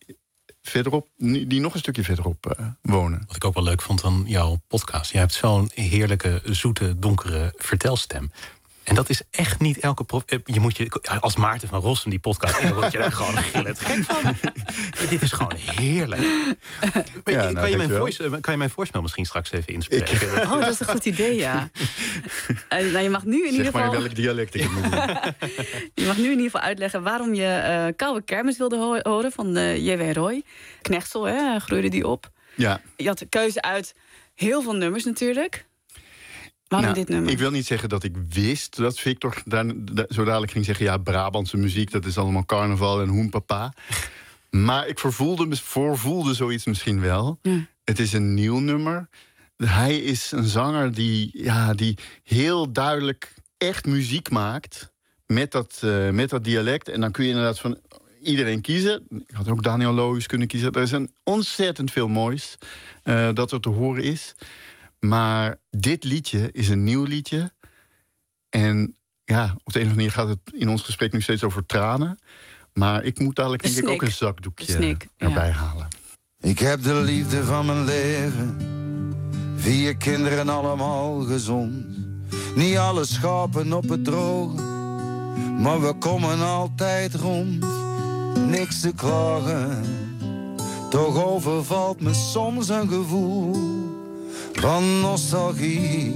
E: nog een stukje verderop wonen.
D: Wat ik ook wel leuk vond aan jouw podcast. Je hebt zo'n heerlijke, zoete, donkere vertelstem. En dat is echt niet elke je moet je als Maarten van Rossum die podcast in, word je daar gewoon gillend gek van. Dit is gewoon heerlijk. Kan je mijn voicemail misschien straks even inspreken?
C: Dat is een goed idee, ja. Je mag nu in ieder geval.
E: Zeg maar welk dialect ik moet.
C: Je mag nu in ieder geval uitleggen waarom je Koude Kermis wilde horen van J.W. Roy. Knechtsel, groeide die op.
E: Ja.
C: Je had de keuze uit heel veel nummers natuurlijk. Waarom dit nummer?
E: Ik wil niet zeggen dat ik wist dat Victor zo dadelijk ging zeggen, Brabantse muziek, dat is allemaal carnaval en hoenpapa. Maar ik voorvoelde zoiets misschien wel. Ja. Het is een nieuw nummer. Hij is een zanger die heel duidelijk echt muziek maakt met dat dialect. En dan kun je inderdaad van iedereen kiezen. Ik had ook Daniel Lohuis kunnen kiezen. Er is ontzettend veel moois dat er te horen is. Maar dit liedje is een nieuw liedje. En op de een of andere manier gaat het in ons gesprek nu steeds over tranen. Maar ik moet dadelijk denk ik ook een zakdoekje erbij halen.
M: Ik heb de liefde van mijn leven. 4 kinderen allemaal gezond. Niet alle schapen op het droge. Maar we komen altijd rond. Niks te klagen. Toch overvalt me soms een gevoel van nostalgie,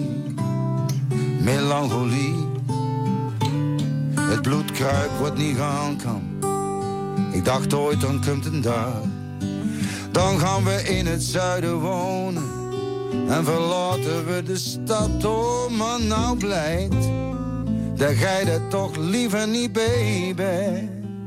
M: melancholie. Het bloed kruipt wat niet gaan kan. Ik dacht ooit, dan komt een dag. Dan gaan we in het zuiden wonen. En verlaten we de stad. Oh, maar nou blijkt dat jij dat toch liever niet, baby.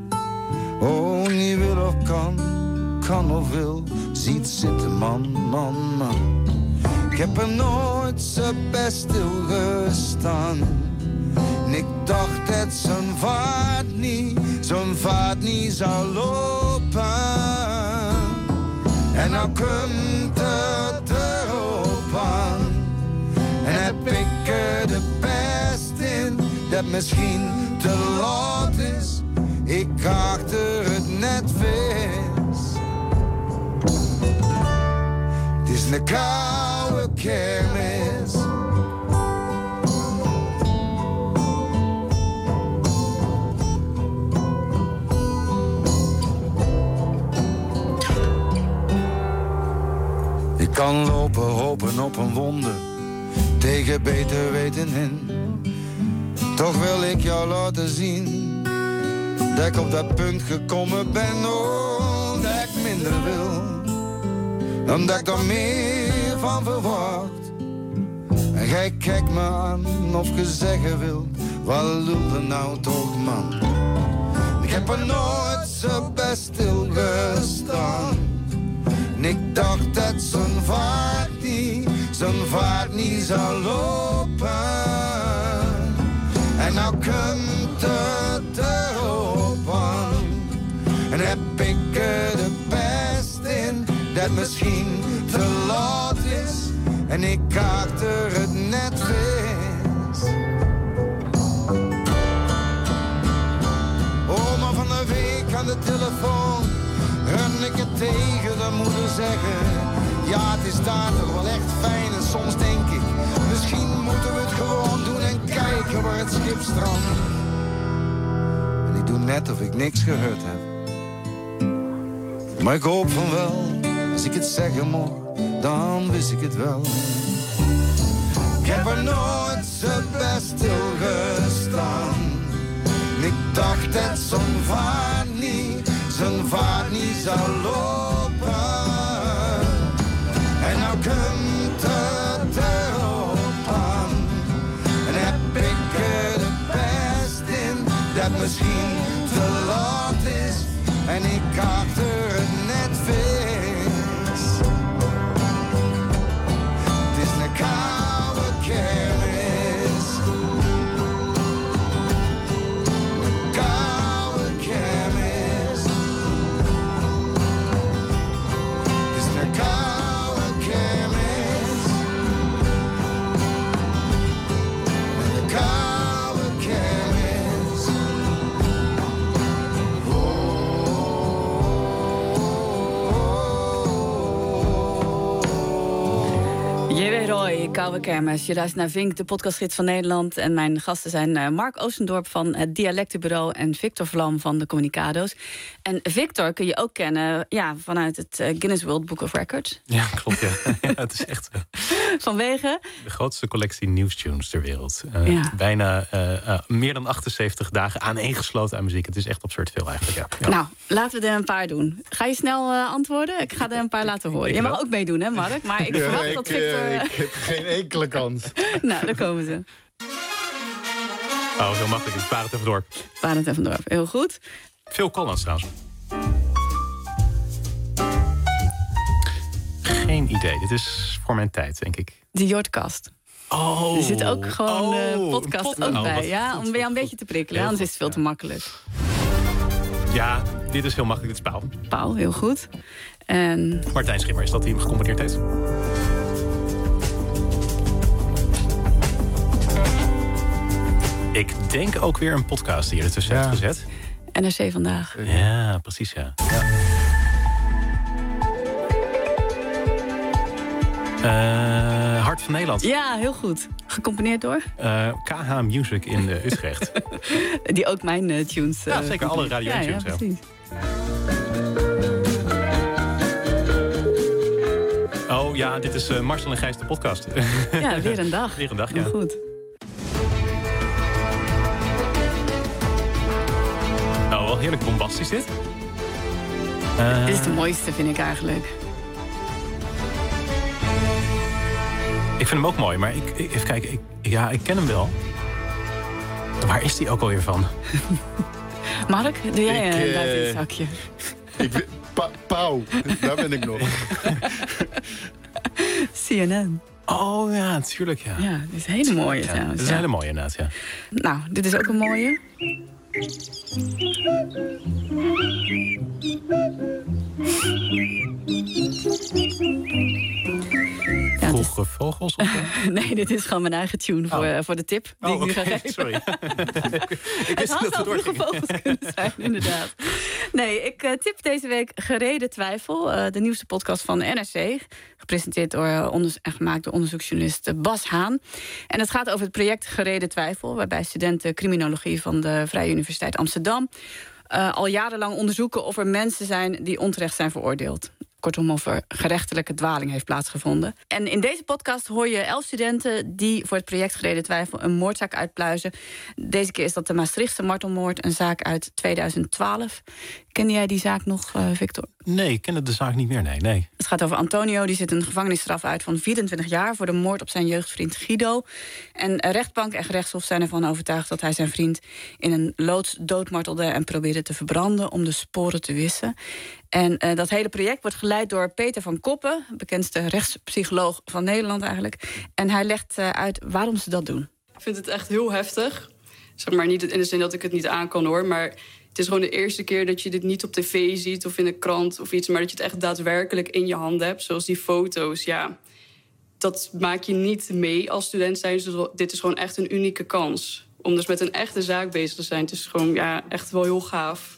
M: Oh, niet wil of kan of wil. Ziet zitten, man. Ik heb er nooit zo best stilgestaan. En ik dacht dat zo'n vaart niet zou lopen. En nou komt het erop aan. En heb ik er de pest in, dat misschien te laat is. Ik achter het net vis. Het is een koude kermis. Ik kan lopen, hopen op een wonder, tegen beter weten in. Toch wil ik jou laten zien dat ik op dat punt gekomen ben, oh, dat ik minder wil, omdat ik er meer van verwacht. En jij kijkt me aan of je zeggen wil, wat lulde nou toch man? Ik heb er nooit zo best stilgestaan. En ik dacht dat zijn vaart niet zou lopen. En nou komt het erop aan. En heb ik er de pest in, dat misschien te laat is. En ik achter het net vis. Oma van de week aan de telefoon, run ik het tegen de moeder zeggen. Ja, het is daar toch wel echt fijn. En soms denk ik, misschien moeten we het gewoon doen en kijken waar het schip strandt. En ik doe net of ik niks gehoord heb. Maar ik hoop van wel, als ik het zeggen mag, dan wist ik het wel. Ik heb er nooit zo best stilgestaan. En ik dacht dat zijn vaart niet zou lopen. En nou komt het erop aan. En heb ik er de pest in, dat misschien te laat is. En ik achter het net vis. Het is een koude kermis. Een koude kermis. Het is een koude kermis. Een koude kermis.
C: J.W. Roy, Koude Kermis. Je luistert naar Vink, de podcastgids van Nederland. En mijn gasten zijn Mark Oostendorp van het Dialectenbureau en Victor Vlam van de Communicado's. En Victor kun je ook kennen vanuit het Guinness World Book of Records.
D: Ja, klopt. Ja. Ja, het is echt
C: vanwege
D: de grootste collectie nieuwstunes ter wereld. Bijna meer dan 78 dagen aaneengesloten aan muziek. Het is echt absurd veel eigenlijk. Ja.
C: Nou, laten we er een paar doen. Ga je snel antwoorden? Ik ga er een paar laten horen. Je mag ook meedoen, hè, Mark? Maar ik verwacht dat Victor...
E: Ik heb geen enkele kans.
C: Nou, daar komen ze.
D: Oh, heel makkelijk. Het Barend en Van Dorp.
C: Barend en Van Dorp, heel goed.
D: Phil Collins trouwens. Geen idee. Dit is voor mijn tijd, denk ik.
C: De Jordkast.
D: Oh.
C: Er zit ook gewoon podcast ook bij.
D: Wat
C: Ja, om jou een beetje te prikkelen. Anders is het veel te makkelijk.
D: Ja, dit is heel makkelijk. Dit is Paul.
C: Paul, heel goed. En...
D: Martijn Schimmer, is dat die hem gecomponeerd heeft? Ik denk ook weer een podcast die je ertussen hebt gezet.
C: NRC Vandaag.
D: Ja, precies, ja. Hart van Nederland.
C: Ja, heel goed. Gecomponeerd door?
D: KH Music in Utrecht.
C: Die ook mijn tunes...
D: Ja, zeker. Alle radio-tunes.
C: Ja, precies.
D: Oh ja, dit is Marcel en Gijs de podcast.
C: Ja, weer een dag.
D: Weer een dag, ja.
C: Heel goed.
D: Nou, wel heerlijk bombastisch dit.
C: Dit is de mooiste, vind ik eigenlijk.
D: Ik vind hem ook mooi, maar even kijken. Ik ken hem wel. Waar is die ook alweer van?
C: Mark, doe jij een duit in het zakje?
E: Pauw, daar ben ik nog.
C: CNN.
D: Oh ja, natuurlijk, ja.
C: Ja, dit is een hele mooie trouwens.
D: Dit is een hele mooie inderdaad, ja.
C: Nou, dit is ook een mooie. Ja,
D: Vroege vogels? Of
C: nee, dit is gewoon mijn eigen tune voor de tip die ik nu ga geven.
D: Sorry.
C: Het had wel vroege vogels kunnen zijn, inderdaad. Nee, ik tip deze week Gereden Twijfel. De nieuwste podcast van NRC. Gepresenteerd door en gemaakt door onderzoeksjournalist Bas Haan. En het gaat over het project Gereden Twijfel, waarbij studenten criminologie van de Vrije Universiteit Amsterdam al jarenlang onderzoeken of er mensen zijn die onterecht zijn veroordeeld. Kortom, of er gerechtelijke dwaling heeft plaatsgevonden. En in deze podcast hoor je 11 studenten die voor het project Gereden Twijfel een moordzaak uitpluizen. Deze keer is dat de Maastrichtse martelmoord, een zaak uit 2012. Kende jij die zaak nog, Victor?
D: Nee, ik ken de zaak niet meer, nee.
C: Het gaat over Antonio, die zit een gevangenisstraf uit van 24 jaar... voor de moord op zijn jeugdvriend Guido. En rechtbank en gerechtshof zijn ervan overtuigd dat hij zijn vriend in een loods doodmartelde en probeerde te verbranden om de sporen te wissen. En dat hele project wordt geleid door Peter van Koppen, bekendste rechtspsycholoog van Nederland eigenlijk. En hij legt uit waarom ze dat doen.
N: Ik vind het echt heel heftig. Zeg maar niet in de zin dat ik het niet aan kan hoor, maar het is gewoon de eerste keer dat je dit niet op tv ziet of in een krant of iets, maar dat je het echt daadwerkelijk in je handen hebt, zoals die foto's. Ja, dat maak je niet mee als student zijn. Dus dit is gewoon echt een unieke kans om dus met een echte zaak bezig te zijn. Het is gewoon echt wel heel gaaf.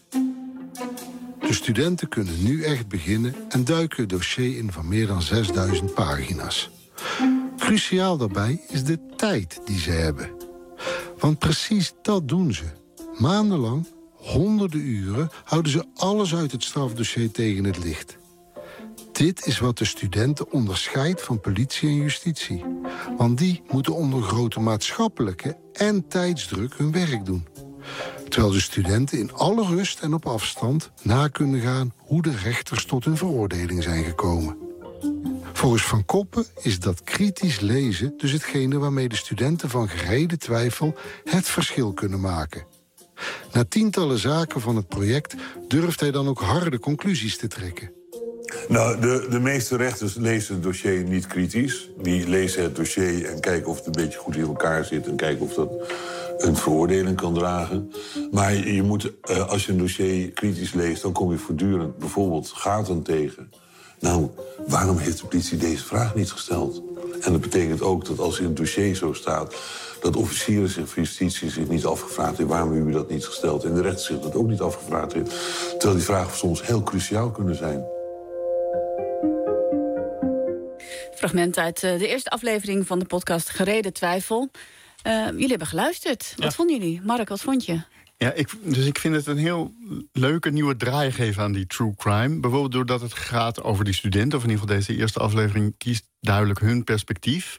O: De studenten kunnen nu echt beginnen en duiken het dossier in van meer dan 6000 pagina's. Cruciaal daarbij is de tijd die ze hebben. Want precies dat doen ze. Maandenlang, honderden uren, houden ze alles uit het strafdossier tegen het licht. Dit is wat de studenten onderscheidt van politie en justitie. Want die moeten onder grote maatschappelijke en tijdsdruk hun werk doen. Terwijl de studenten in alle rust en op afstand na kunnen gaan hoe de rechters tot hun veroordeling zijn gekomen. Volgens Van Koppen is dat kritisch lezen dus hetgene waarmee de studenten van Gereden Twijfel het verschil kunnen maken. Na tientallen zaken van het project durft hij dan ook harde conclusies te trekken.
P: Nou, de meeste rechters lezen het dossier niet kritisch. Die lezen het dossier en kijken of het een beetje goed in elkaar zit en kijken of dat een veroordeling kan dragen. Maar je moet, als je een dossier kritisch leest, dan kom je voortdurend bijvoorbeeld gaten tegen. Nou, waarom heeft de politie deze vraag niet gesteld? En dat betekent ook dat als in het dossier zo staat dat officieren van justitie zich niet afgevraagd heeft waarom hebben u dat niet gesteld en de rechter zich dat ook niet afgevraagd heeft, terwijl die vragen soms heel cruciaal kunnen zijn.
C: Fragment uit de eerste aflevering van de podcast Gereden Twijfel. Jullie hebben geluisterd. Wat vonden jullie? Mark, wat vond je?
E: Ja, ik vind het een heel leuke nieuwe draai geven aan die true crime. Bijvoorbeeld doordat het gaat over die studenten, of in ieder geval deze eerste aflevering kiest duidelijk hun perspectief.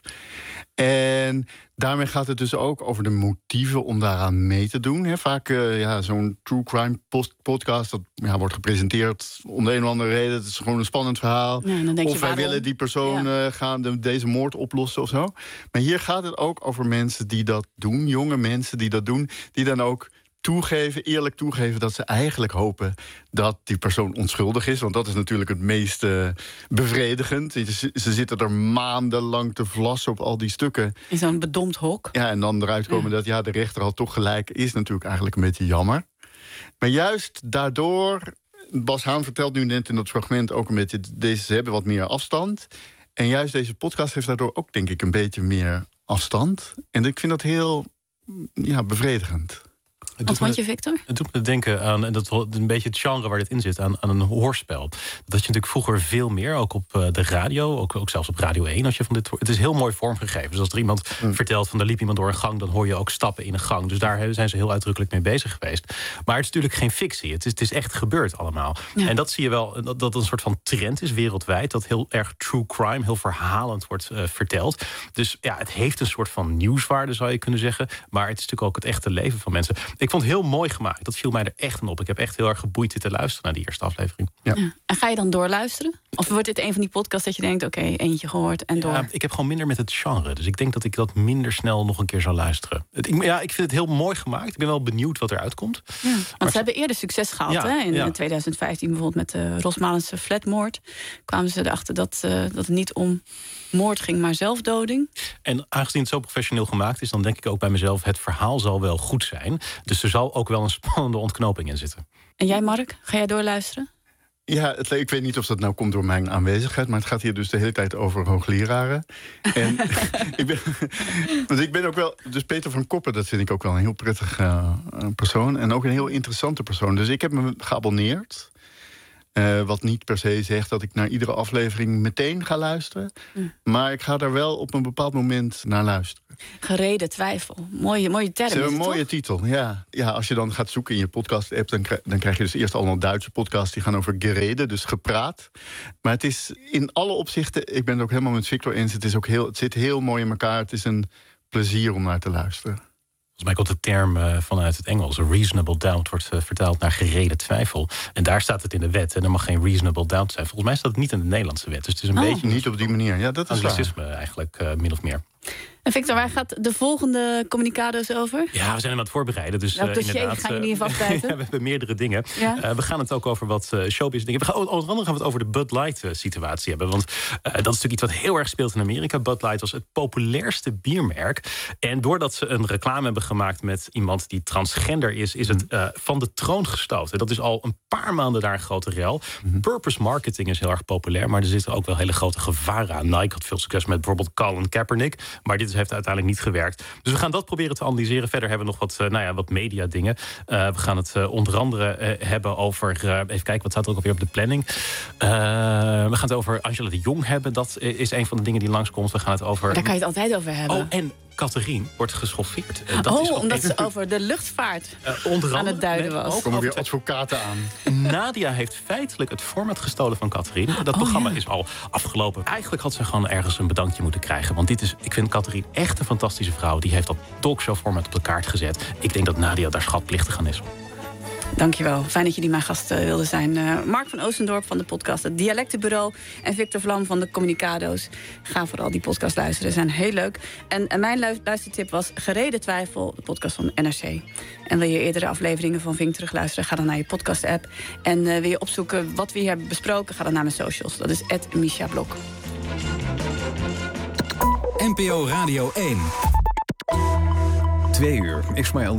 E: En daarmee gaat het dus ook over de motieven om daaraan mee te doen. Vaak zo'n true crime podcast, dat wordt gepresenteerd om de een of andere reden. Het is gewoon een spannend verhaal.
C: Ja, dan denk
E: of wij willen die persoon gaan deze moord oplossen of zo. Maar hier gaat het ook over mensen die dat doen, jonge mensen die dat doen, die dan ook eerlijk toegeven dat ze eigenlijk hopen dat die persoon onschuldig is. Want dat is natuurlijk het meest bevredigend. Ze zitten er maandenlang te vlassen op al die stukken.
C: In zo'n bedompt hok.
E: Ja, en dan eruit komen dat de rechter had toch gelijk, is natuurlijk eigenlijk een beetje jammer. Maar juist daardoor, Bas Haan vertelt nu net in dat fragment ook een beetje, ze hebben wat meer afstand. En juist deze podcast heeft daardoor ook, denk ik, een beetje meer afstand. En ik vind dat heel bevredigend.
C: Wat vond je, Victor?
D: Het doet me denken aan, en dat een beetje het genre waar dit in zit, aan een hoorspel. Dat je natuurlijk vroeger veel meer, ook op de radio, ook zelfs op Radio 1, als je van dit. Het is heel mooi vormgegeven. Dus als er iemand vertelt van er liep iemand door een gang, dan hoor je ook stappen in een gang. Dus daar zijn ze heel uitdrukkelijk mee bezig geweest. Maar het is natuurlijk geen fictie. Het is echt gebeurd allemaal. Ja. En dat zie je wel, dat een soort van trend is wereldwijd, dat heel erg true crime, heel verhalend wordt verteld. Dus ja, het heeft een soort van nieuwswaarde, zou je kunnen zeggen. Maar het is natuurlijk ook het echte leven van mensen. Ik vond het heel mooi gemaakt. Dat viel mij er echt aan op. Ik heb echt heel erg geboeid zitten luisteren naar die eerste aflevering. Ja.
C: En ga je dan doorluisteren? Of wordt dit een van die podcasts dat je denkt, oké, eentje gehoord en door?
D: Ik heb gewoon minder met het genre. Dus ik denk dat ik dat minder snel nog een keer zou luisteren. Ik vind het heel mooi gemaakt. Ik ben wel benieuwd wat eruit komt.
C: Ja, want ze hebben eerder succes gehad. In 2015 bijvoorbeeld met de Rosmalense flatmoord. Kwamen ze erachter dat het niet om moord ging, maar zelfdoding.
D: En aangezien het zo professioneel gemaakt is, dan denk ik ook bij mezelf, het verhaal zal wel goed zijn. Dus er zal ook wel een spannende ontknoping in zitten.
C: En jij, Mark, ga jij doorluisteren?
E: Ja, ik weet niet of dat nou komt door mijn aanwezigheid, maar het gaat hier dus de hele tijd over hoogleraren. En ik ben ook wel, dus Peter van Koppen, dat vind ik ook wel een heel prettig persoon en ook een heel interessante persoon. Dus ik heb me geabonneerd. Wat niet per se zegt dat ik naar iedere aflevering meteen ga luisteren. Maar ik ga daar wel op een bepaald moment naar luisteren.
C: Gereden twijfel. Mooie term.
E: Het is een mooie titel, ja. Ja, als je dan gaat zoeken in je podcast-app... dan krijg je dus eerst allemaal Duitse podcasts... die gaan over gereden, dus gepraat. Maar het is in alle opzichten... ik ben het ook helemaal met Victor eens... het zit heel mooi in elkaar. Het is een plezier om naar te luisteren.
D: Volgens mij komt de term vanuit het Engels. Reasonable doubt wordt vertaald naar gereden twijfel. En daar staat het in de wet. En er mag geen reasonable doubt zijn. Volgens mij staat het niet in de Nederlandse wet. Dus het is een beetje...
E: Niet op die manier. Ja, dat is
D: anglicisme eigenlijk, min of meer.
C: En Victor, waar gaat de volgende communicado's over?
D: Ja, we zijn hem aan het voorbereiden. Dus,
C: welk dossier
D: inderdaad,
C: gaan jullie in vastbijten?
D: Ja, we hebben meerdere dingen.
C: Ja?
D: We gaan het ook over wat showbiz dingen. Onder andere gaan we het over de Bud Light situatie hebben. Want dat is natuurlijk iets wat heel erg speelt in Amerika. Bud Light was het populairste biermerk. En doordat ze een reclame hebben gemaakt met iemand die transgender is het van de troon gestoten. Dat is al een paar maanden daar een grote rel. Purpose marketing is heel erg populair. Maar er zitten ook wel hele grote gevaren aan. Nike had veel succes met bijvoorbeeld Colin Kaepernick. Maar dit heeft uiteindelijk niet gewerkt. Dus we gaan dat proberen te analyseren. Verder hebben we nog wat media dingen. We gaan het onder andere hebben over... even kijken, wat staat er ook alweer op de planning? We gaan het over Angela de Jong hebben. Dat is een van de dingen die langskomt. We gaan het over...
C: Daar kan je het altijd over hebben.
D: Oh, en Catherine wordt geschoffeerd.
C: Omdat ze over de luchtvaart aan het duiden was.
E: Er komen weer advocaten aan.
D: Nadia heeft feitelijk het format gestolen van Catherine. Dat programma is al afgelopen. Eigenlijk had ze gewoon ergens een bedankje moeten krijgen. Want ik vind Catherine echt een fantastische vrouw. Die heeft dat talkshow-format op de kaart gezet. Ik denk dat Nadia daar schatplichtig aan is.
C: Dankjewel. Fijn dat jullie mijn gast wilden zijn. Mark van Oostendorp van de podcast Het Dialectenbureau... en Victor Vlam van de Communicado's. Ga vooral die podcast luisteren, zijn heel leuk. En mijn luistertip was Gereden Twijfel, de podcast van NRC. En wil je eerdere afleveringen van Vink terugluisteren... ga dan naar je podcast-app. En wil je opzoeken wat we hier hebben besproken... ga dan naar mijn socials. Dat is @MishaBlok.
B: NPO Radio 1.
A: 2 uur. Ismaël